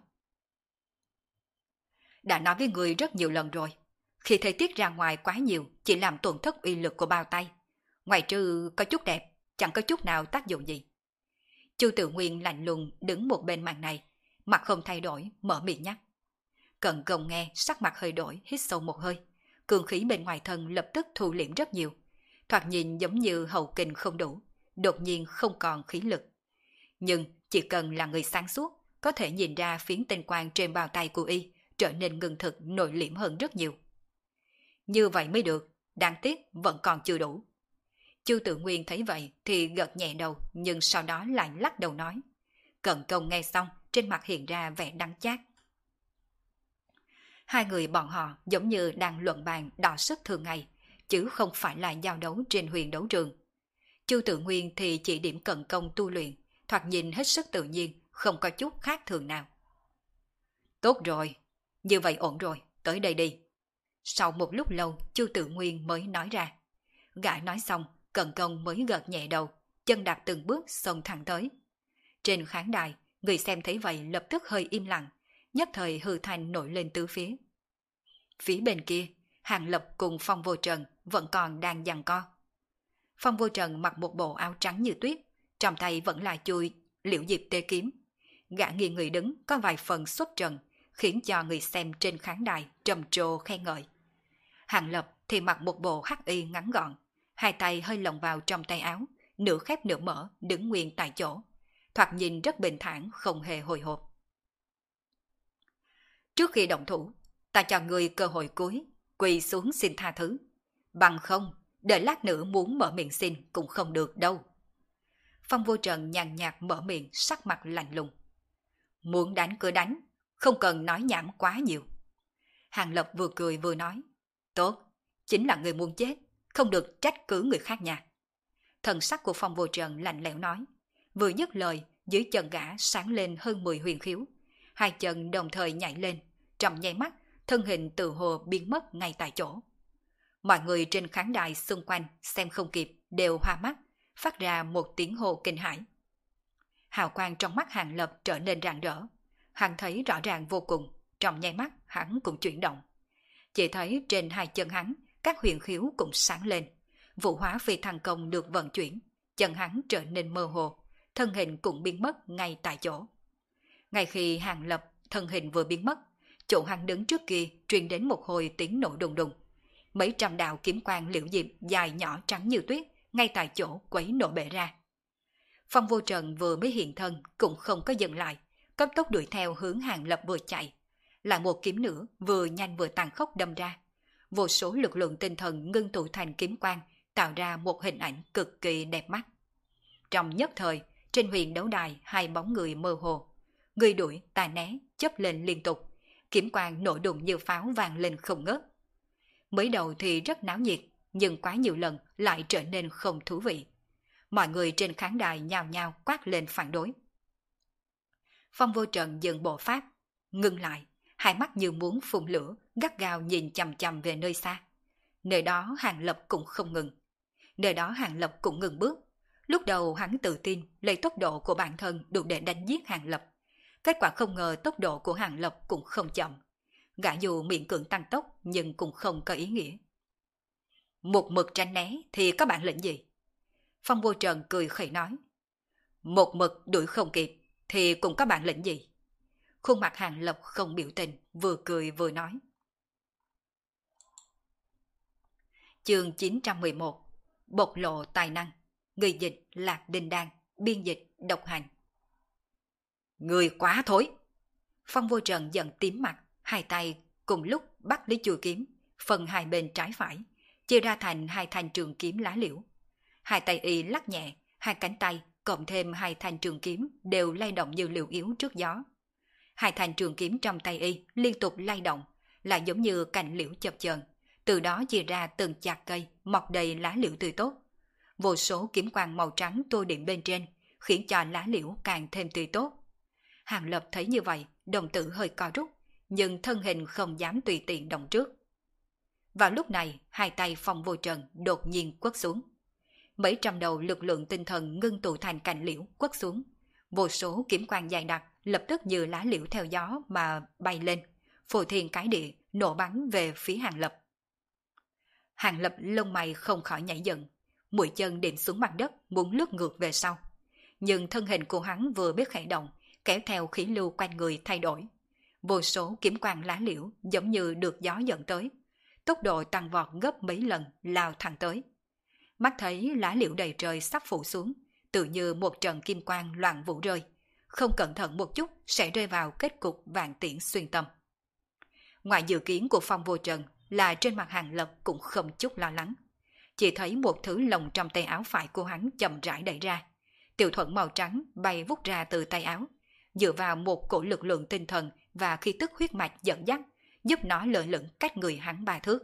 Đã nói với người rất nhiều lần rồi, khi thời tiết ra ngoài quá nhiều chỉ làm tổn thất uy lực của bao tay. Ngoài trừ có chút đẹp, chẳng có chút nào tác dụng gì. Chu Tự Nguyên lạnh lùng đứng một bên màn này, mặt không thay đổi, mở miệng nhắc. Cận Công nghe sắc mặt hơi đổi, hít sâu một hơi. Cường khí bên ngoài thân lập tức thu liễm rất nhiều. Thoạt nhìn giống như hậu kình không đủ, đột nhiên không còn khí lực. Nhưng chỉ cần là người sáng suốt, có thể nhìn ra phiến tinh quang trên bao tay của y trở nên ngưng thực nội liễm hơn rất nhiều. Như vậy mới được, đáng tiếc vẫn còn chưa đủ. Chu Tự Nguyên thấy vậy thì gật nhẹ đầu, nhưng sau đó lại lắc đầu nói. Cận Công nghe xong, trên mặt hiện ra vẻ đắng chát. Hai người bọn họ giống như đang luận bàn đọ sức thường ngày, chứ không phải là giao đấu trên huyền đấu trường. Chu Tự Nguyên thì chỉ điểm Cận Công tu luyện, thoạt nhìn hết sức tự nhiên, không có chút khác thường nào. Tốt rồi, như vậy ổn rồi, tới đây đi. Sau một lúc lâu, Chu Tự Nguyên mới nói ra. Gã nói xong, Cận Công mới gật nhẹ đầu, chân đạp từng bước xông thẳng tới. Trên khán đài, người xem thấy vậy lập tức hơi im lặng, nhất thời hư thanh nổi lên tứ phía. Phía bên kia, Hàng Lập cùng Phong Vô Trần vẫn còn đang giằng co. Phong Vô Trần mặc một bộ áo trắng như tuyết, trong tay vẫn là chuôi liễu diệp tê kiếm. Gã nghiêng người đứng có vài phần xuất trần, khiến cho người xem trên khán đài trầm trồ khen ngợi. Hàng Lập thì mặc một bộ hắc y ngắn gọn, hai tay hơi lồng vào trong tay áo, nửa khép nửa mở, đứng nguyên tại chỗ. Thoạt nhìn rất bình thản, không hề hồi hộp. Trước khi động thủ, ta cho người cơ hội cuối, quỳ xuống xin tha thứ. Bằng không, đợi lát nữa muốn mở miệng xin cũng không được đâu. Phong Vô Trần nhàn nhạt mở miệng, sắc mặt lạnh lùng. Muốn đánh cứ đánh, không cần nói nhảm quá nhiều. Hàng Lập vừa cười vừa nói. Tốt, chính là người muốn chết, không được trách cứ người khác nha. Thần sắc của Phong Vô Trần lạnh lẽo nói. Vừa dứt lời, dưới chân gã sáng lên hơn mười huyền khiếu. Hai chân đồng thời nhảy lên, trong nháy mắt, thân hình tự hồ biến mất ngay tại chỗ. Mọi người trên khán đài xung quanh xem không kịp đều hoa mắt, phát ra một tiếng hô kinh hãi. Hào quang trong mắt Hàng Lập trở nên rạng rỡ. Hắn thấy rõ ràng vô cùng, trong nháy mắt hắn cũng chuyển động. Chỉ thấy trên hai chân hắn, các huyền khiếu cũng sáng lên. Vũ hóa phi thăng công được vận chuyển, chân hắn trở nên mơ hồ, thân hình cũng biến mất ngay tại chỗ. Ngay khi Hàng Lập thân hình vừa biến mất, chỗ hắn đứng trước kia truyền đến một hồi tiếng nổ đùng đùng. Mấy trăm đạo kiếm quang liễu diệp dài nhỏ trắng như tuyết ngay tại chỗ quấy nổ bể ra. Phong Vô Trần vừa mới hiện thân cũng không có dừng lại, cấp tốc đuổi theo hướng Hàng Lập vừa chạy. Lại một kiếm nữa vừa nhanh vừa tàn khốc đâm ra. Vô số lực lượng tinh thần ngưng tụ thành kiếm quang, tạo ra một hình ảnh cực kỳ đẹp mắt. Trong nhất thời, trên huyền đấu đài hai bóng người mơ hồ. Người đuổi, ta né, chớp lên liên tục. Kiếm quang nổ đùng như pháo vang lên không ngớt. Mới đầu thì rất náo nhiệt, nhưng quá nhiều lần lại trở nên không thú vị. Mọi người trên khán đài nhao nhao quát lên phản đối. Phong Vô Trần dừng bộ pháp, ngưng lại, hai mắt như muốn phun lửa, gắt gao nhìn chằm chằm về nơi xa. Nơi đó Hàng Lập cũng không ngừng. Nơi đó Hàng Lập cũng ngừng bước. Lúc đầu hắn tự tin lấy tốc độ của bản thân đủ để đánh giết Hàng Lập. Kết quả không ngờ tốc độ của Hàng Lập cũng không chậm. Gã dù miễn cưỡng tăng tốc nhưng cũng không có ý nghĩa. Một mực tránh né thì có bản lĩnh gì? Phong Vô Trần cười khẩy nói. Một mực đuổi không kịp thì cũng có bản lĩnh gì? Khuôn mặt Hàng Lập không biểu tình, vừa cười vừa nói. Chương chín trăm mười một. Bộc lộ tài năng. Người dịch Lạc Đinh Đan, biên dịch Độc Hành. Người quá thối! Phong Vô Trần giận tím mặt, hai tay cùng lúc bắt lấy chuôi kiếm, phần hai bên trái phải, chia ra thành hai thanh trường kiếm lá liễu. Hai tay y lắc nhẹ, hai cánh tay cộng thêm hai thanh trường kiếm đều lay động như liều yếu trước gió. Hai thanh trường kiếm trong tay y liên tục lay động, lại giống như cành liễu chập chờn, từ đó chia ra từng chạc cây mọc đầy lá liễu tươi tốt. Vô số kiếm quang màu trắng tô điểm bên trên, khiến cho lá liễu càng thêm tươi tốt. Hàng Lập thấy như vậy, đồng tử hơi co rút, nhưng thân hình không dám tùy tiện động trước. Vào lúc này, hai tay Phong Vô Trần đột nhiên quất xuống. Mấy trăm đầu lực lượng tinh thần ngưng tụ thành cành liễu quất xuống. Vô số kiếm quang dài đặc lập tức như lá liễu theo gió mà bay lên, phô thiên cái địa nổ bắn về phía Hàng Lập. Hàng Lập lông mày không khỏi nhảy dựng, mũi chân điểm xuống mặt đất muốn lướt ngược về sau. Nhưng thân hình của hắn vừa biết khởi động, kéo theo khí lưu quanh người thay đổi. Vô số kiếm quang lá liễu giống như được gió dẫn tới, tốc độ tăng vọt gấp mấy lần lao thẳng tới. Mắt thấy lá liễu đầy trời sắp phủ xuống, tự như một trận kim quang loạn vũ rơi, không cẩn thận một chút sẽ rơi vào kết cục vạn tiễn xuyên tâm. Ngoài dự kiến của Phong Vô Trần là trên mặt Hàng Lập cũng không chút lo lắng. Chỉ thấy một thứ lồng trong tay áo phải của hắn chậm rãi đẩy ra. Tiểu thuẫn màu trắng bay vút ra từ tay áo, dựa vào một cổ lực lượng tinh thần và khí tức huyết mạch dẫn dắt, giúp nó lơ lửng cách người hắn ba thước.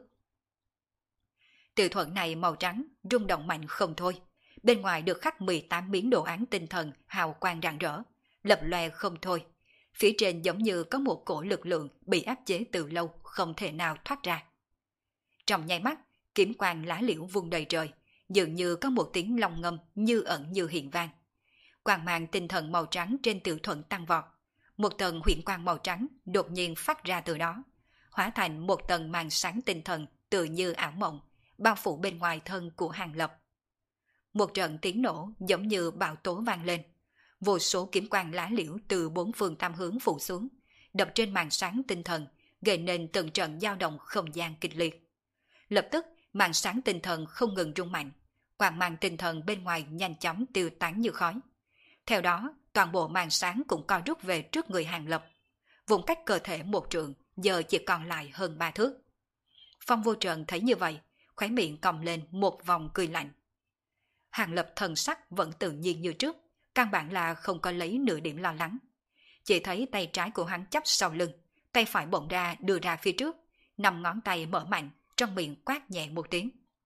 Tiểu thuẫn này màu trắng, rung động mạnh không thôi. Bên ngoài được khắc mười tám miếng đồ án tinh thần hào quang rạng rỡ, lập lòe không thôi. Phía trên giống như có một cổ lực lượng bị áp chế từ lâu, không thể nào thoát ra. Trong nháy mắt, kiếm quang lá liễu vung đầy trời, dường như có một tiếng long ngâm như ẩn như hiện vang. Quang mang tinh thần màu trắng trên tiểu thuẫn tăng vọt. Một tầng huyễn quang màu trắng đột nhiên phát ra từ đó, hóa thành một tầng màn sáng tinh thần tựa như ảo mộng, bao phủ bên ngoài thân của Hàng Lập. Một trận tiếng nổ giống như bão tố vang lên. Vô số kiếm quang lá liễu từ bốn phương tám hướng phủ xuống, đập trên màn sáng tinh thần, gây nên từng trận dao động không gian kịch liệt. Lập tức, màn sáng tinh thần không ngừng rung mạnh, quang mang tinh thần bên ngoài nhanh chóng tiêu tán như khói. Theo đó, toàn bộ màn sáng cũng co rút về trước người Hàng Lập. Vùng cách cơ thể một trượng, giờ chỉ còn lại hơn ba thước. Phong Vô Trần thấy như vậy, khóe miệng cong lên một vòng cười lạnh. Hàng Lập thần sắc vẫn tự nhiên như trước, căn bản là không có lấy nửa điểm lo lắng. Chỉ thấy tay trái của hắn chắp sau lưng, tay phải bỗng ra đưa ra phía trước, năm ngón tay mở mạnh, trong miệng quát nhẹ một tiếng.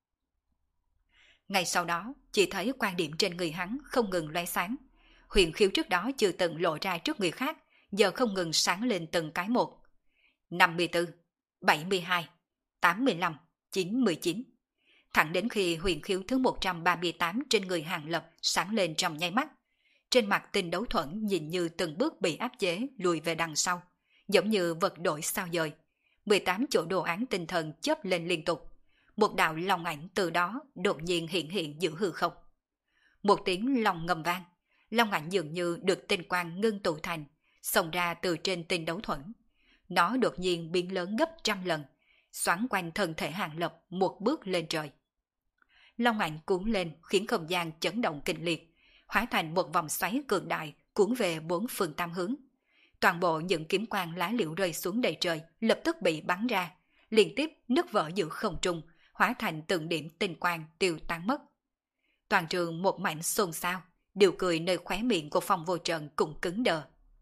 Ngay sau đó, chỉ thấy quan điểm trên người hắn không ngừng lóe sáng. Huyền khiếu trước đó chưa từng lộ ra trước người khác, giờ không ngừng sáng lên từng cái một. năm mươi tư, bảy mươi hai, tám mươi lăm, chín mươi chín. Thẳng đến khi huyền khiếu thứ một trăm ba mươi tám trên người Hàng Lập sáng lên trong nháy mắt. Trên mặt Tinh Đấu Thuẫn nhìn như từng bước bị áp chế lùi về đằng sau, giống như vật đổi sao dời. mười tám chỗ đồ án tinh thần chớp lên liên tục. Một đạo long ảnh từ đó đột nhiên hiện hiện giữa hư không. Một tiếng long ngầm vang, long ảnh dường như được tinh quang ngưng tụ thành, xông ra từ trên Tinh Đấu Thuẫn. Nó đột nhiên biến lớn gấp trăm lần, xoắn quanh thân thể Hàng Lập một bước lên trời. Long ảnh cuốn lên khiến không gian chấn động kịch liệt, hóa thành một vòng xoáy cường đại cuốn về bốn phương tám hướng. Toàn bộ những kiếm quang lá liễu rơi xuống đầy trời lập tức bị bắn ra, liên tiếp nứt vỡ giữa không trung, hóa thành từng điểm tinh quang tiêu tán mất. Toàn trường một mảnh xôn xao, điều cười nơi khóe miệng của Phong Vô Trần cũng cứng đờ.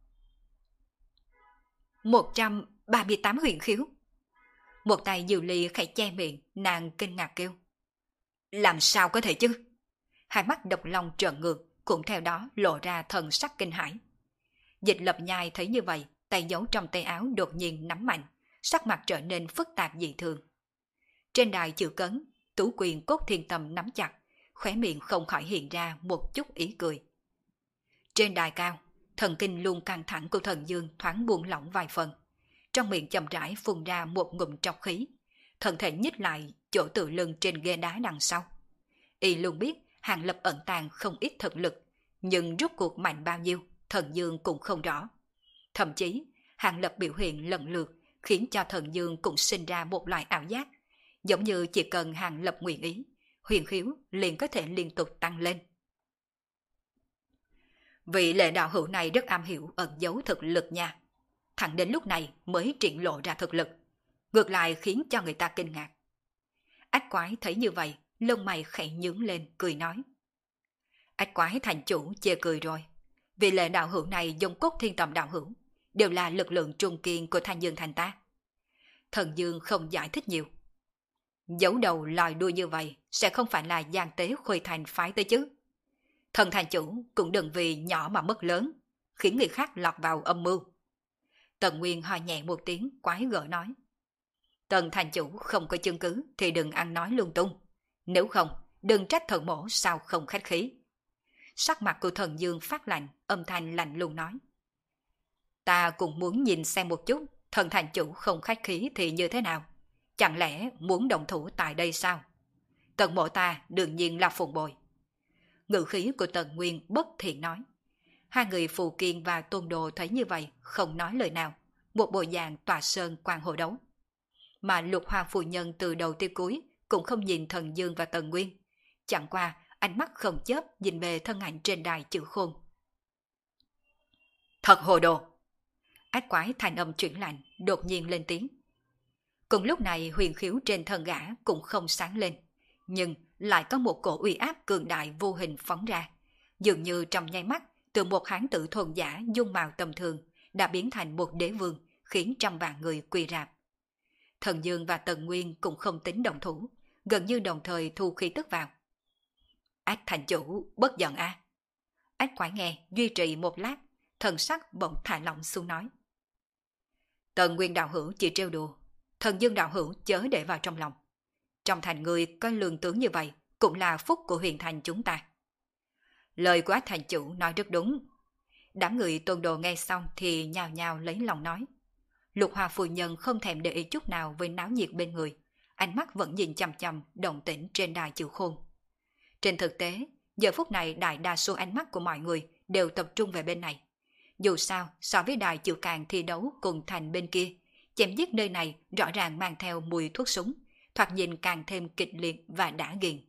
một trăm ba mươi tám huyền khiếu. Một tay Diệu Ly khẽ che miệng, nàng kinh ngạc kêu. Làm sao có thể chứ? Hai mắt Độc Long trợn ngược, cũng theo đó lộ ra thần sắc kinh hãi. Dịch Lập Nhai thấy như vậy, tay giấu trong tay áo đột nhiên nắm mạnh, sắc mặt trở nên phức tạp dị thường. Trên đài chữ cấn, Tú Quyền Cốt Thiên Tâm nắm chặt, khóe miệng không khỏi hiện ra một chút ý cười. Trên đài cao, thần kinh luôn căng thẳng của Thần Dương thoáng buông lỏng vài phần, trong miệng chậm rãi phun ra một ngụm trọc khí, thân thể nhích lại chỗ tựa lưng trên ghế đá đằng sau. Y luôn biết Hàng Lập ẩn tàng không ít thực lực, nhưng rốt cuộc mạnh bao nhiêu, Thần Dương cũng không rõ. Thậm chí, Hàng Lập biểu hiện lần lượt khiến cho Thần Dương cũng sinh ra một loại ảo giác, giống như chỉ cần Hàng Lập nguyện ý, huyền khiếu liền có thể liên tục tăng lên. Vị Lệ đạo hữu này rất am hiểu ẩn giấu thực lực nha. Thẳng đến lúc này mới triển lộ ra thực lực, ngược lại khiến cho người ta kinh ngạc. Ách quái thấy như vậy, lông mày khẽ nhướng lên, cười nói. Ách quái thành chủ chê cười rồi. Vị Lệ đạo hữu này dùng cốt thiên tầm đạo hữu, đều là lực lượng trung kiên của Thanh Dương thành ta. Thần Dương không giải thích nhiều. Giấu đầu lòi đuôi như vậy sẽ không phải là gian tế Khuê Thành phái tới chứ. Thần thành chủ cũng đừng vì nhỏ mà mất lớn, khiến người khác lọt vào âm mưu. Tần Nguyên ho nhẹ một tiếng, quái gở nói. Tần thành chủ không có chứng cứ thì đừng ăn nói lung tung. Nếu không, đừng trách thần mổ sao không khách khí. Sắc mặt của Thần Dương phát lạnh, âm thanh lạnh lùng nói. Ta cũng muốn nhìn xem một chút, thần thành chủ không khách khí thì như thế nào? Chẳng lẽ muốn động thủ tại đây sao? Tần mộ ta đương nhiên là phụng bồi. Ngữ khí của Tần Nguyên bất thiện nói. Hai người Phù Kiên và Tôn Đồ thấy như vậy, không nói lời nào, một bộ dạng tòa sơn quan hồ đấu. Mà Lục Hoa phu nhân từ đầu tới cuối cũng không nhìn Thần Dương và Tần Nguyên, chẳng qua ánh mắt không chớp nhìn về thân ảnh trên đài chữ khôn. Thật hồ đồ! Ách quái thanh âm chuyển lạnh, đột nhiên lên tiếng. Cùng lúc này huyền khiếu trên thân gã cũng không sáng lên, nhưng lại có một cổ uy áp cường đại vô hình phóng ra, dường như trong nháy mắt, từ một hán tử thuần giả dung mạo tầm thường đã biến thành một đế vương, khiến trăm vạn người quỳ rạp. Thần Dương và Tần Nguyên cũng không tính đồng thủ, gần như đồng thời thu khí tức vào. Ách thành chủ, bất giận a. À? Ách quái nghe, duy trì một lát, thần sắc bỗng thả lỏng xuống nói. Tần Nguyên đạo hữu chỉ trêu đùa, Thần Dương đạo hữu chớ để vào trong lòng. Trong thành người có lương tướng như vậy, cũng là phúc của huyền thành chúng ta. Lời của Ách thành chủ nói rất đúng. Đám người Tôn Đồ nghe xong thì nhào nhào lấy lòng nói. Lục Hoa phu nhân không thèm để ý chút nào với náo nhiệt bên người, ánh mắt vẫn nhìn chằm chằm động tĩnh trên đài chữ khôn. Trên thực tế, giờ phút này đại đa số ánh mắt của mọi người đều tập trung về bên này. Dù sao, so với đài chữ càng thi đấu cùng thành bên kia, chém giết nơi này rõ ràng mang theo mùi thuốc súng, thoạt nhìn càng thêm kịch liệt và đã nghiền.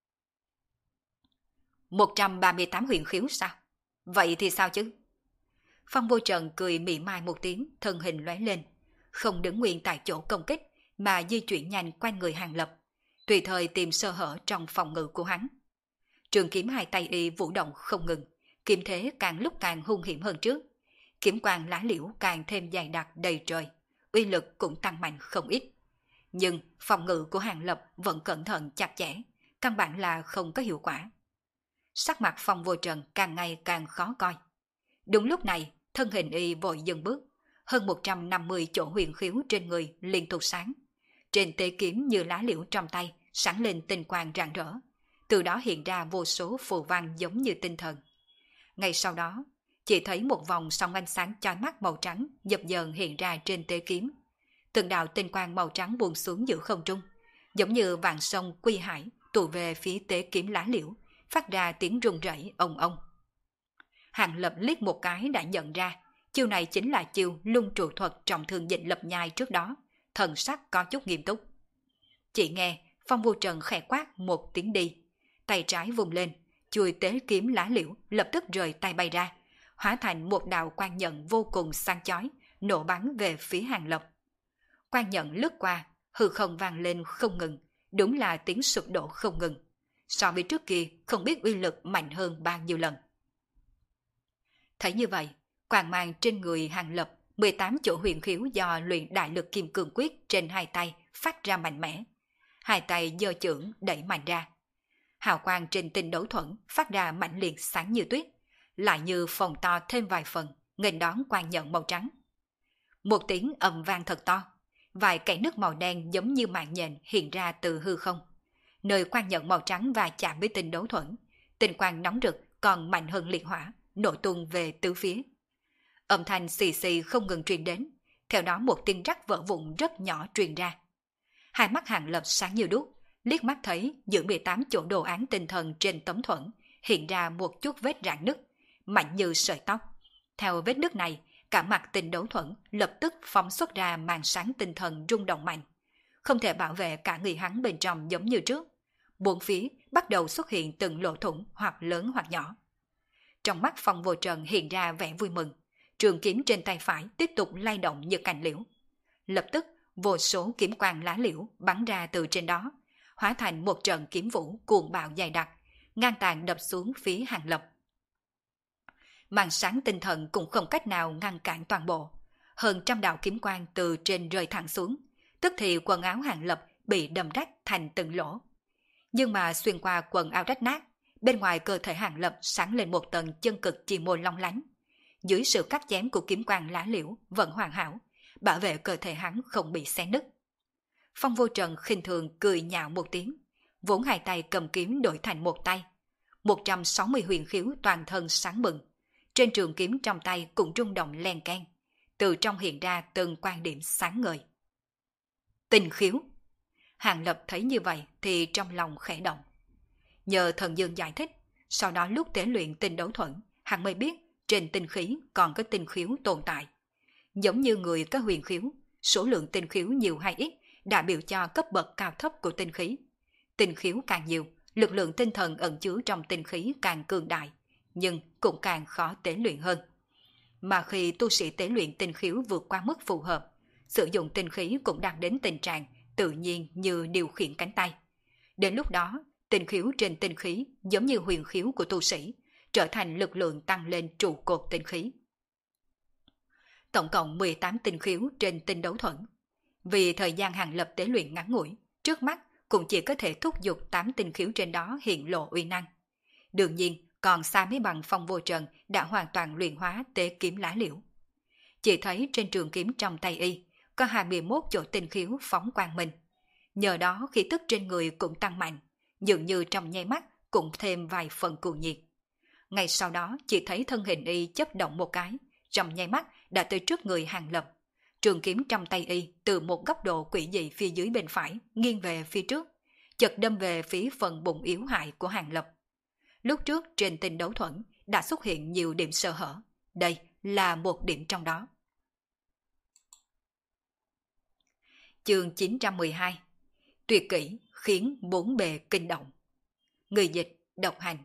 một trăm ba mươi tám huyền khiếu sao? Vậy thì sao chứ? Phong Vô Trần cười mỉa mai một tiếng, thân hình lóe lên, không đứng nguyên tại chỗ công kích, mà di chuyển nhanh quanh người Hàng Lập, tùy thời tìm sơ hở trong phòng ngự của hắn. Trường kiếm hai tay y vũ động không ngừng, kiếm thế càng lúc càng hung hiểm hơn trước, kiếm quang lá liễu càng thêm dày đặc đầy trời, uy lực cũng tăng mạnh không ít. Nhưng phòng ngự của Hàng Lập vẫn cẩn thận chặt chẽ, căn bản là không có hiệu quả. Sắc mặt Phong Vô Trần càng ngày càng khó coi. Đúng lúc này, thân hình y vội dừng bước, hơn một trăm năm mươi chỗ huyền khiếu trên người liên tục sáng. Trên tế kiếm như lá liễu trong tay, sáng lên tinh quang rạng rỡ, từ đó hiện ra vô số phù văn giống như tinh thần. Ngay sau đó, chỉ thấy một vòng sóng ánh sáng chói mắt màu trắng dập dờn hiện ra trên tế kiếm. Từng đạo tinh quang màu trắng buông xuống giữa không trung, giống như vạn sông quy hải tụ về phía tế kiếm lá liễu, phát ra tiếng rung rẩy ong ong. Hàng Lập liếc một cái đã nhận ra, chiêu này chính là chiêu lung trụ thuật trọng thương Dịch Lập Nhai trước đó, thần sắc có chút nghiêm túc. Chỉ nghe Phong Vô Trần khẽ quát một tiếng đi, tay trái vùng lên, chuôi tế kiếm lá liễu lập tức rời tay bay ra, hóa thành một đạo quang nhận vô cùng sáng chói, nổ bắn về phía Hàng Lập. Quang nhận lướt qua, hư không vang lên không ngừng, đúng là tiếng sụp đổ không ngừng. So với trước kia không biết uy lực mạnh hơn bao nhiêu lần. Thấy như vậy, quang mang trên người Hàng Lập, mười tám chỗ huyền khiếu do luyện đại lực kim cương quyết trên hai tay phát ra mạnh mẽ. Hai tay giơ chưởng đẩy mạnh ra. Hào quang trên tinh đấu thuẫn phát ra mãnh liệt sáng như tuyết, lại như phồng to thêm vài phần, nghênh đón quang nhận màu trắng. Một tiếng ầm vang thật to, vài kẽ nước màu đen giống như mạng nhện hiện ra từ hư không. Nơi quang nhận màu trắng và chạm với tinh đấu thuẫn, tinh quang nóng rực còn mạnh hơn liệt hỏa, nổ tung về tứ phía. Âm thanh xì xì không ngừng truyền đến, theo đó một tiếng rắc vỡ vụn rất nhỏ truyền ra. Hai mắt Hàng Lập sáng như đuốc, liếc mắt thấy giữa mười tám chỗ đồ án tinh thần trên tấm thuẫn hiện ra một chút vết rạn nứt, mạnh như sợi tóc. Theo vết nứt này, cả mặt Tinh Đấu Thuẫn lập tức phóng xuất ra màn sáng tinh thần rung động mạnh. Không thể bảo vệ cả người hắn bên trong giống như trước. Bốn phía bắt đầu xuất hiện từng lỗ thủng hoặc lớn hoặc nhỏ. Trong mắt Phong Vô Trần hiện ra vẻ vui mừng. Trường kiếm trên tay phải tiếp tục lay động như cành liễu. Lập tức vô số kiếm quang lá liễu bắn ra từ trên đó, hóa thành một trận kiếm vũ cuồng bạo dày đặc, ngang tàn đập xuống phía Hàng Lập. Màn sáng tinh thần cũng không cách nào ngăn cản toàn bộ. Hơn trăm đạo kiếm quang từ trên rơi thẳng xuống, tức thì quần áo Hàng Lập bị đâm rách thành từng lỗ. Nhưng mà xuyên qua quần áo rách nát, bên ngoài cơ thể Hàng Lập sáng lên một tầng chân cực chi môn long lánh. Dưới sự cắt chém của kiếm quang lá liễu vẫn hoàn hảo, bảo vệ cơ thể hắn không bị xé nứt. Phong Vô Trần khinh thường cười nhạo một tiếng, vốn hai tay cầm kiếm đổi thành một tay. một trăm sáu mươi huyền khiếu toàn thân sáng bừng. Trên trường kiếm trong tay cũng rung động len keng, từ trong hiện ra từng quan điểm sáng ngời. Tinh khiếu. Hàng Lập thấy như vậy thì trong lòng khẽ động. Nhờ thần dương giải thích, sau đó lúc tế luyện tinh đấu thuẫn, hắn mới biết trên tinh khí còn có tinh khiếu tồn tại. Giống như người có huyền khiếu, số lượng tinh khiếu nhiều hay ít đã biểu cho cấp bậc cao thấp của tinh khí. Tinh khiếu càng nhiều, lực lượng tinh thần ẩn chứa trong tinh khí càng cường đại, nhưng cũng càng khó tế luyện hơn. Mà khi tu sĩ tế luyện tinh khiếu vượt qua mức phù hợp, sử dụng tinh khí cũng đạt đến tình trạng tự nhiên như điều khiển cánh tay. Đến lúc đó, tinh khiếu trên tinh khí giống như huyền khiếu của tu sĩ, trở thành lực lượng tăng lên trụ cột tinh khí. Tổng cộng mười tám tinh khiếu trên tinh đấu thuẫn. Vì thời gian Hàng Lập tế luyện ngắn ngủi, trước mắt cũng chỉ có thể thúc giục tám tinh khiếu trên đó hiện lộ uy năng. Đương nhiên, còn xa mới bằng Phong Vô Trần đã hoàn toàn luyện hóa tế kiếm lá liễu. Chỉ thấy trên trường kiếm trong tay y có hai mươi mốt chỗ tinh khiếu phóng quang minh. Nhờ đó khí tức trên người cũng tăng mạnh, dường như trong nháy mắt cũng thêm vài phần cuồng nhiệt. Ngay sau đó chỉ thấy thân hình y chớp động một cái, trong nháy mắt đã tới trước người Hàng Lập. Trường kiếm trong tay y từ một góc độ quỷ dị phía dưới bên phải nghiêng về phía trước, chợt đâm về phía phần bụng yếu hại của Hàng Lập. Lúc trước trên tinh đấu thuẫn đã xuất hiện nhiều điểm sơ hở, đây là một điểm trong đó. Chương chín trăm mười hai. Tuyệt kỹ khiến bốn bề kinh động. Người dịch độc hành.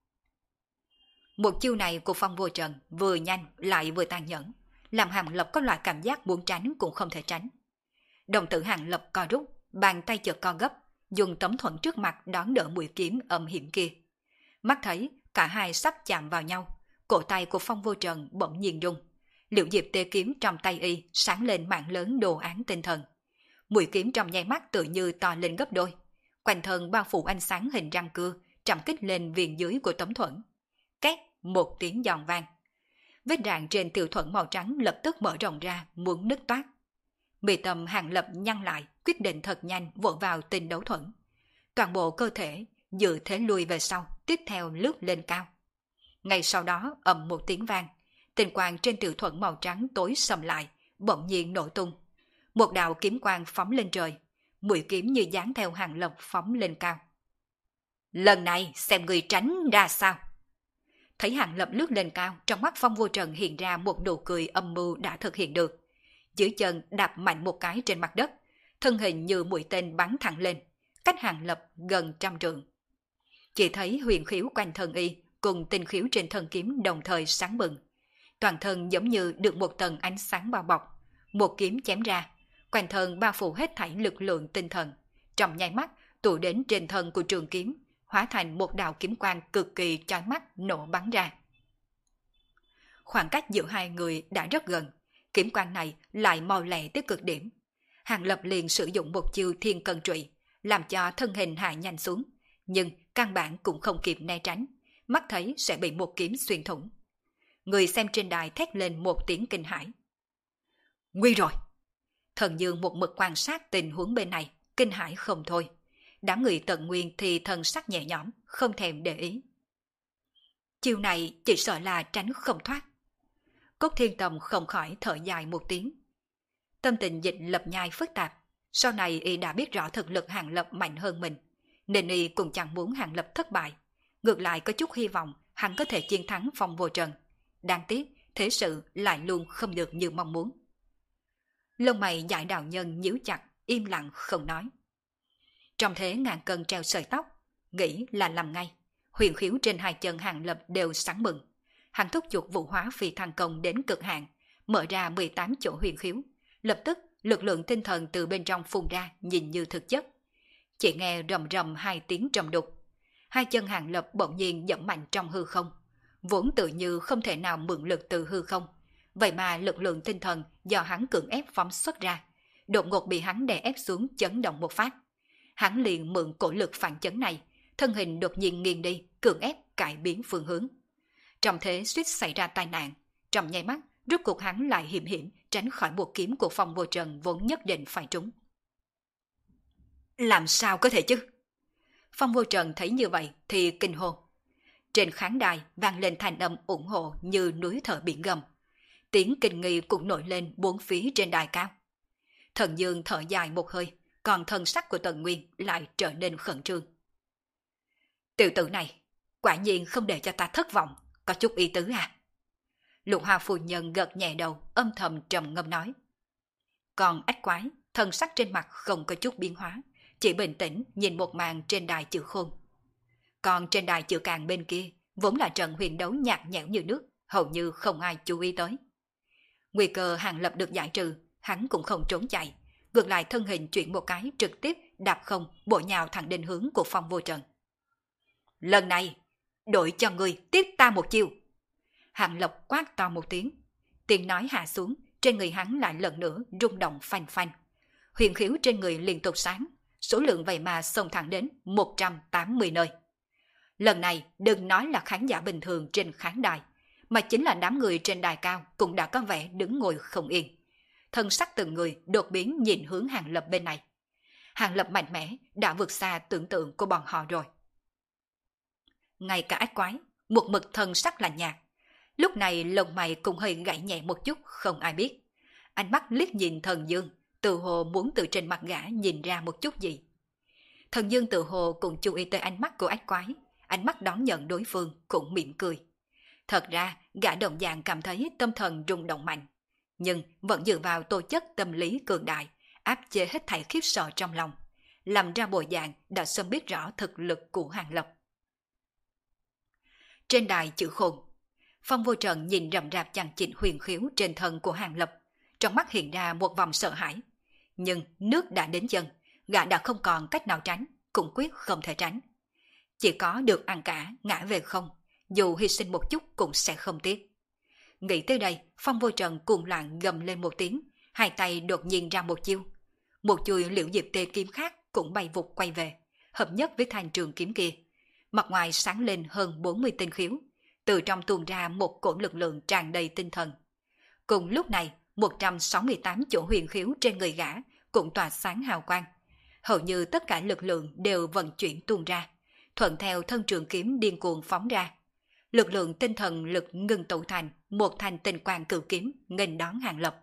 Một chiêu này của Phong Vô Trần vừa nhanh lại vừa tàn nhẫn, làm Hàng Lập có loại cảm giác muốn tránh cũng không thể tránh. Đồng tử Hàng Lập co rút, bàn tay chợt co gấp, dùng tấm thuẫn trước mặt đón đỡ mũi kiếm âm hiểm kia. Mắt thấy cả hai sắp chạm vào nhau, cổ tay của Phong Vô Trần bỗng nhiên rung. Liễu diệp tê kiếm trong tay y sáng lên mảng lớn đồ án tinh thần. Mũi kiếm trong nháy mắt tự như to lên gấp đôi, quanh thân bao phủ ánh sáng hình răng cưa, trầm kích lên viền dưới của tấm thuẫn. Két một tiếng giòn vang. Vết rạn trên tiểu thuẫn màu trắng lập tức mở rộng ra, muốn nứt toát. Mi tâm Hàng Lập nhăn lại, quyết định thật nhanh vội vào tinh đấu thuẫn. Toàn bộ cơ thể dự thế lùi về sau, tiếp theo lướt lên cao. Ngay sau đó ầm một tiếng vang, tinh quang trên tiểu thuẫn màu trắng tối sầm lại, bỗng nhiên nổ tung. Một đạo kiếm quang phóng lên trời, mũi kiếm như dán theo Hàng Lập phóng lên cao. Lần này xem người tránh ra sao. Thấy Hàng Lập lướt lên cao, trong mắt Phong Vô Trần hiện ra một nụ cười âm mưu đã thực hiện được. Dưới chân đạp mạnh một cái trên mặt đất, thân hình như mũi tên bắn thẳng lên, cách Hàng Lập gần trăm trượng. Chỉ thấy huyền khiếu quanh thân y cùng tinh khiếu trên thân kiếm đồng thời sáng bừng. Toàn thân giống như được một tầng ánh sáng bao bọc. Một kiếm chém ra, quanh thân bao phủ hết thảy lực lượng tinh thần. Trong nháy mắt tụ đến trên thân của trường kiếm, hóa thành một đạo kiếm quang cực kỳ chói mắt nổ bắn ra. Khoảng cách giữa hai người đã rất gần, kiếm quang này lại mau lẹ tới cực điểm. Hàng Lập liền sử dụng một chiêu thiên cân trụy, làm cho thân hình hạ nhanh xuống, nhưng căn bản cũng không kịp né tránh, mắt thấy sẽ bị một kiếm xuyên thủng. Người xem trên đài thét lên một tiếng kinh hãi. Nguy rồi! Thần Dương một mực quan sát tình huống bên này, kinh hãi không thôi. Đám người Tận Nguyên thì thần sắc nhẹ nhõm, không thèm để ý. Chiêu này chỉ sợ là tránh không thoát. Cốt Thiên Tầm không khỏi thở dài một tiếng. Tâm tình Dịch Lập Nhai phức tạp, sau này y đã biết rõ thực lực Hàng Lập mạnh hơn mình, nên y cũng chẳng muốn Hàng Lập thất bại, ngược lại có chút hy vọng hắn có thể chiến thắng Phong Vô Trần. Đáng tiếc, thế sự lại luôn không được như mong muốn. Lông mày Giải đạo nhân nhíu chặt, im lặng không nói. Trong thế ngàn cân treo sợi tóc, nghĩ là làm ngay. Huyền khiếu trên hai chân Hàng Lập đều sáng mừng. Hắn thúc giục vũ hóa phi thăng công đến cực hạn, mở ra mười tám chỗ huyền khiếu. Lập tức, lực lượng tinh thần từ bên trong phun ra nhìn như thực chất. Chỉ nghe rầm rầm hai tiếng trầm đục. Hai chân Hàng Lập bỗng nhiên dẫm mạnh trong hư không. Vốn tự như không thể nào mượn lực từ hư không. Vậy mà lực lượng tinh thần do hắn cưỡng ép phóng xuất ra, đột ngột bị hắn đè ép xuống chấn động một phát. Hắn liền mượn cổ lực phản chấn này, thân hình đột nhiên nghiêng đi, cưỡng ép cải biến phương hướng. Trong thế suýt xảy ra tai nạn, trong nháy mắt, rốt cuộc hắn lại hiểm hiểm tránh khỏi một kiếm của Phong Vô Trần vốn nhất định phải trúng. Làm sao có thể chứ? Phong Vô Trần thấy như vậy thì kinh hô. Trên khán đài vang lên thanh âm ủng hộ như núi thở biển gầm. Tiếng kinh nghi cũng nổi lên bốn phía trên đài cao. Thần Dương thở dài một hơi, còn thần sắc của Tần Nguyên lại trở nên khẩn trương. Tiểu tử này, quả nhiên không để cho ta thất vọng, có chút ý tứ à? Lục Hoa phu nhân gật nhẹ đầu, âm thầm trầm ngâm nói. Còn Ách Quái, thần sắc trên mặt không có chút biến hóa, chỉ bình tĩnh nhìn một màn trên đài chữ khôn. Còn trên đài chữ càng bên kia, vốn là trận huyền đấu nhạt nhẽo như nước, hầu như không ai chú ý tới. Nguy cơ Hàng Lập được giải trừ, hắn cũng không trốn chạy, ngược lại thân hình chuyển một cái trực tiếp đạp không bổ nhào thẳng đến hướng của Phong Vô Trần. Lần này, đổi cho người tiếp ta một chiêu. Hàng Lập quát to một tiếng, tiếng nói hạ xuống, trên người hắn lại lần nữa rung động phanh phanh. Huyền khiếu trên người liên tục sáng, số lượng vậy mà xông thẳng đến một trăm tám mươi nơi. Lần này đừng nói là khán giả bình thường trên khán đài, mà chính là đám người trên đài cao cũng đã có vẻ đứng ngồi không yên. Thân sắc từng người đột biến nhìn hướng Hàng Lập bên này. Hàng Lập mạnh mẽ đã vượt xa tưởng tượng của bọn họ rồi. Ngay cả Ách Quái, một mực thân sắc là nhạt. Lúc này lông mày cũng hơi gãy nhẹ một chút, không ai biết. Ánh mắt liếc nhìn Thần Dương, tự hồ muốn từ trên mặt gã nhìn ra một chút gì. Thần Dương tự hồ cũng chú ý tới ánh mắt của Ách Quái, ánh mắt đón nhận đối phương cũng mỉm cười. Thật ra, gã đồng dạng cảm thấy tâm thần rung động mạnh, nhưng vẫn dựa vào tố chất tâm lý cường đại, áp chế hết thảy khiếp sợ trong lòng, làm ra bộ dạng đã sớm biết rõ thực lực của Hàng Lập. Trên đài chữ khôn, Phong Vô Trần nhìn rậm rạp chằng chịt huyền khiếu trên thân của Hàng Lập, trong mắt hiện ra một vòng sợ hãi. Nhưng nước đã đến chân, gã đã không còn cách nào tránh, cũng quyết không thể tránh. Chỉ có được ăn cả, ngã về không, dù hy sinh một chút cũng sẽ không tiếc. Nghĩ tới đây, Phong Vô Trần cuồng loạn gầm lên một tiếng, hai tay đột nhiên ra một chiêu. Một chuôi liễu diệp tê kiếm khác cũng bay vụt quay về, hợp nhất với thanh trường kiếm kia. Mặt ngoài sáng lên hơn bốn mươi tinh khiếu, từ trong tuôn ra một cỗ lực lượng tràn đầy tinh thần. Cùng lúc này, một trăm sáu mươi tám chỗ huyền khiếu trên người gã cũng tỏa sáng hào quang. Hầu như tất cả lực lượng đều vận chuyển tuôn ra, thuận theo thân trường kiếm điên cuồng phóng ra. Lực lượng tinh thần lực ngừng tụ thành một thành tinh quang cửu kiếm nghênh đón Hàng Lập.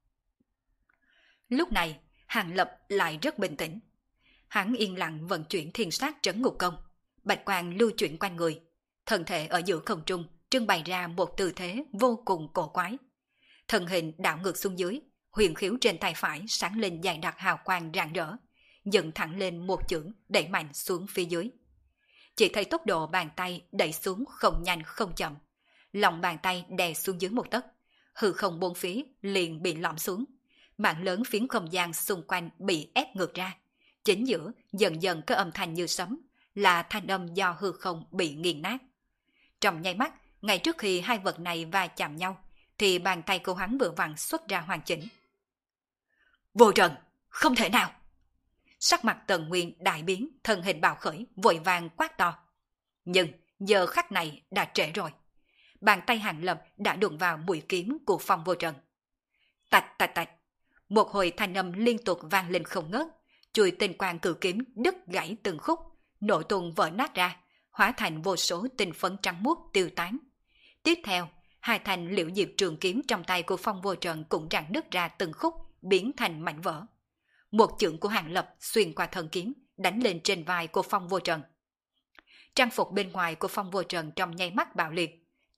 Lúc này, Hàng Lập lại rất bình tĩnh. Hắn yên lặng vận chuyển thiên sát trấn ngục công, bạch quang lưu chuyển quanh người, thân thể ở giữa không trung trưng bày ra một tư thế vô cùng cổ quái. Thân hình đảo ngược xuống dưới, huyền khiếu trên tay phải sáng lên dày đặc hào quang rạng rỡ, dựng thẳng lên một chưởng đẩy mạnh xuống phía dưới. Chỉ thấy tốc độ bàn tay đẩy xuống không nhanh không chậm, lòng bàn tay đè xuống dưới một tấc, hư không bốn phía liền bị lõm xuống, mảng lớn phiến không gian xung quanh bị ép ngược ra, chính giữa dần dần có âm thanh như sấm, là thanh âm do hư không bị nghiền nát. Trong nháy mắt, ngay trước khi hai vật này va chạm nhau, thì bàn tay của hắn vừa vặn xuất ra hoàn chỉnh. Vô Trần, không thể nào! Sắc mặt Tần Nguyên đại biến, thân hình bạo khởi, vội vàng quát to. Nhưng giờ khắc này đã trễ rồi. Bàn tay Hàng Lập đã đụng vào mũi kiếm của Phong Vô Trần. Tạch tạch tạch, một hồi thanh âm liên tục vang lên không ngớt, chuôi tinh quang cử kiếm đứt gãy từng khúc, nổ tung vỡ nát ra, hóa thành vô số tinh phấn trắng muốt tiêu tán. Tiếp theo, hai thanh liễu diệp trường kiếm trong tay của Phong Vô Trần cũng rạn nứt ra từng khúc, biến thành mảnh vỡ. Một chưởng của Hàng Lập xuyên qua thân kiếm, đánh lên trên vai của Phong Vô Trần. Trang phục bên ngoài của Phong Vô Trần trong nháy mắt bạo liệt,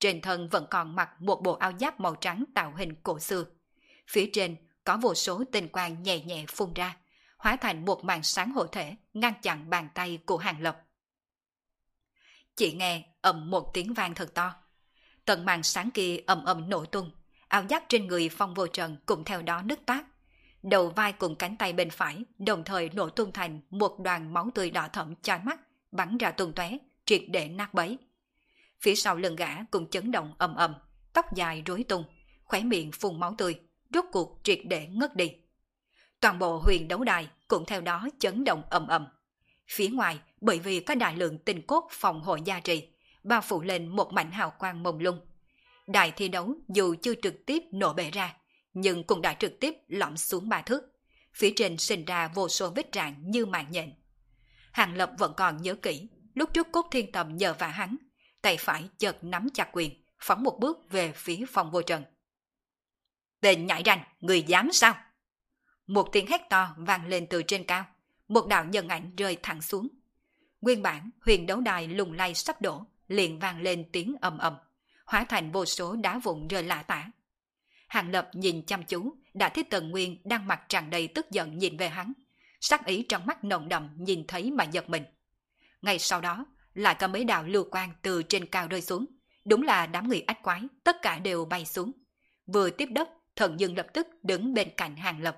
trên thân vẫn còn mặc một bộ áo giáp màu trắng tạo hình cổ xưa. Phía trên có vô số tinh quang nhẹ nhẹ phun ra, hóa thành một màn sáng hộ thể ngăn chặn bàn tay của Hàng Lập. Chỉ nghe ầm một tiếng vang thật to. Tận màn sáng kia ầm ầm nổ tung, áo giáp trên người Phong Vô Trần cũng theo đó nứt toát. Đầu vai cùng cánh tay bên phải đồng thời nổ tung thành một đoàn máu tươi đỏ thẫm chói mắt, bắn ra tung tóe, triệt để nát bấy. Phía sau lưng gã cũng chấn động ầm ầm, tóc dài rối tung, khóe miệng phun máu tươi, rốt cuộc triệt để ngất đi. Toàn bộ huyền đấu đài cũng theo đó chấn động ầm ầm. Phía ngoài, bởi vì có đại lượng tinh cốt phòng hộ gia trì, bao phủ lên một mảnh hào quang mông lung. Đài thi đấu dù chưa trực tiếp nổ bể ra, nhưng cũng đã trực tiếp lõm xuống ba thước. Phía trên sinh ra vô số vết rạn như mạng nhện. Hàng Lập vẫn còn nhớ kỹ, lúc trước Cốt Thiên Tầm nhờ vả hắn, tay phải chợt nắm chặt quyền, phóng một bước về phía Phong Vô Trần. Tên nhãi ranh, người dám sao? Một tiếng hét to vang lên từ trên cao, một đạo nhân ảnh rơi thẳng xuống. Nguyên bản huyền đấu đài lung lay sắp đổ, liền vang lên tiếng ầm ầm, hóa thành vô số đá vụn rơi lả tả. Hàng Lập nhìn chăm chú, đã thấy Tần Nguyên đang mặt tràn đầy tức giận nhìn về hắn, sắc ý trong mắt nồng đậm nhìn thấy mà giật mình. Ngay sau đó, lại có mấy đạo lưu quang từ trên cao rơi xuống, đúng là đám người ách quái, tất cả đều bay xuống. Vừa tiếp đất, Thần Dương lập tức đứng bên cạnh Hàng Lập.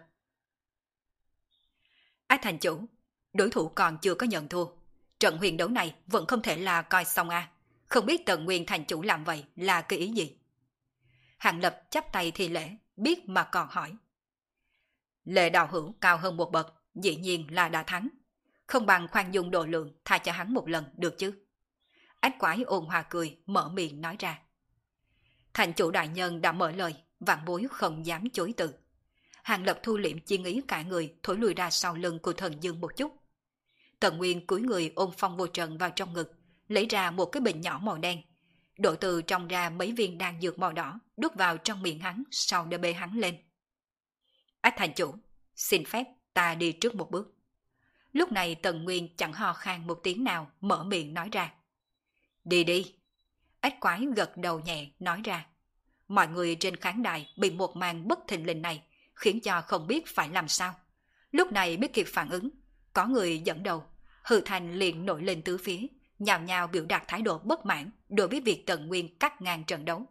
Ách thành chủ, đối thủ còn chưa có nhận thua. Trận huyền đấu này vẫn không thể là coi xong à. Không biết Tần Nguyên thành chủ làm vậy là cái ý gì? Hàng Lập chắp tay thi lễ, biết mà còn hỏi. Lệ đạo hữu cao hơn một bậc, dĩ nhiên là đã thắng. Không bằng khoan dung độ lượng, tha cho hắn một lần được chứ? Ách quái ôn hòa cười, mở miệng nói ra. Thành chủ đại nhân đã mở lời, vạn bối không dám chối từ. Hàng Lập thu liệm chiên ý cả người, thổi lùi ra sau lưng của Thần Dương một chút. Tần Nguyên cúi người ôm Phong Vô Trần vào trong ngực, lấy ra một cái bình nhỏ màu đen, đổ từ trong ra mấy viên đan dược màu đỏ, đút vào trong miệng hắn, sau đó bê hắn lên. Ách thành chủ, xin phép ta đi trước một bước. Lúc này Tần Nguyên chẳng ho khan một tiếng nào, mở miệng nói ra. Đi đi. Ách quái gật đầu nhẹ, nói ra. Mọi người trên khán đài bị một màn bất thình lình này, khiến cho không biết phải làm sao. Lúc này biết kịp phản ứng, có người dẫn đầu, hư thành liền nổi lên tứ phía, nhào nhào biểu đạt thái độ bất mãn đối với việc Tần Nguyên cắt ngang trận đấu.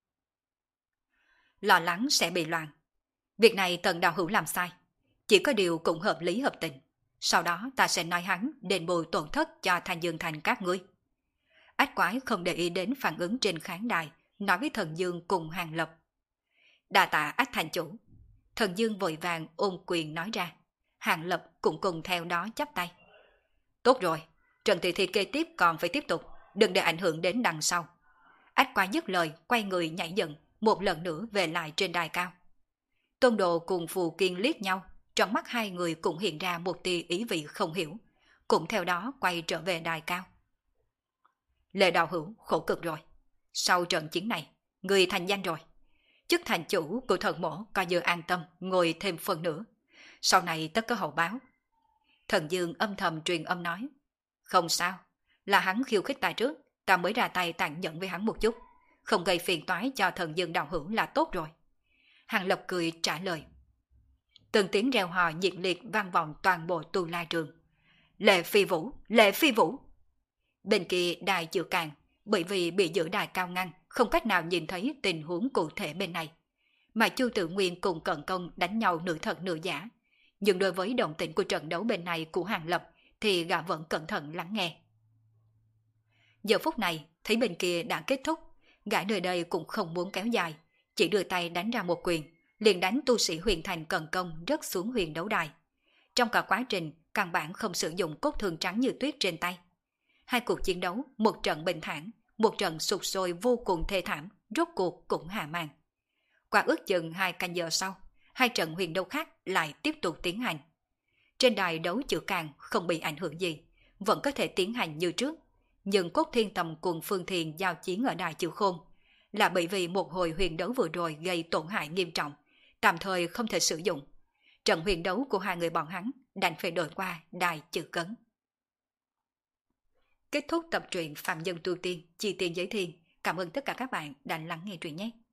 Lo lắng sẽ bị loạn. Việc này Tần đạo hữu làm sai, chỉ có điều cũng hợp lý hợp tình. Sau đó ta sẽ nói hắn đền bù tổn thất cho Thanh Dương Thành các ngươi. Ách quái không để ý đến phản ứng trên khán đài, nói với Thần Dương cùng Hàng Lập. Đa tạ Ách thành chủ. Thần Dương vội vàng ôm quyền nói ra. Hàng Lập cũng cùng theo đó chắp tay. Tốt rồi, trận thị thi kế tiếp còn phải tiếp tục, đừng để ảnh hưởng đến đằng sau. Ách quái dứt lời, quay người nhảy dựng, một lần nữa về lại trên đài cao. Tôn Đồ cùng Phù Kiên liếc nhau, trong mắt hai người cũng hiện ra một tia ý vị không hiểu, cũng theo đó quay trở về đài cao. Lệ đạo hữu khổ cực rồi. Sau trận chiến này, người thành danh rồi. Chức thành chủ của thần mổ coi như an tâm ngồi thêm phần nữa. Sau này tất có hậu báo. Thần Dương âm thầm truyền âm nói. Không sao, là hắn khiêu khích ta trước, ta mới ra tay tàn nhẫn với hắn một chút. Không gây phiền toái cho Thần Dương đạo hữu là tốt rồi. Hàng Lập cười trả lời. Từng tiếng reo hò nhiệt liệt vang vọng toàn bộ Tu La Trường. Lệ Phi Vũ, Lệ Phi Vũ. Bên kia đài chịu càng, bởi vì bị giữ đài cao ngăn, không cách nào nhìn thấy tình huống cụ thể bên này. Mà Chu Tự Nguyên cùng Cận Công đánh nhau nửa thật nửa giả. Nhưng đối với động tĩnh của trận đấu bên này của Hàng Lập thì gã vẫn cẩn thận lắng nghe. Giờ phút này, thấy bên kia đã kết thúc, gã nơi đây cũng không muốn kéo dài, chỉ đưa tay đánh ra một quyền, liền đánh tu sĩ huyền thành Cận Công rớt xuống huyền đấu đài. Trong cả quá trình, căn bản không sử dụng cốt thương trắng như tuyết trên tay. Hai cuộc chiến đấu, một trận bình thản, một trận sụt sôi vô cùng thê thảm, rốt cuộc cũng hạ màn. Qua ước chừng hai canh giờ sau, hai trận huyền đấu khác lại tiếp tục tiến hành. Trên đài đấu chữ càng không bị ảnh hưởng gì, vẫn có thể tiến hành như trước. Nhưng Cốt Thiên Tầm cùng Phương Thiền giao chiến ở đài chữ khôn, là bởi vì một hồi huyền đấu vừa rồi gây tổn hại nghiêm trọng, tạm thời không thể sử dụng. Trận huyền đấu của hai người bọn hắn đành phải đổi qua đài chữ cấn. Kết thúc tập truyện Phạm Nhân Tu Tiên, Chi Tiên Giới Thiên. Cảm ơn tất cả các bạn đã lắng nghe truyện nhé.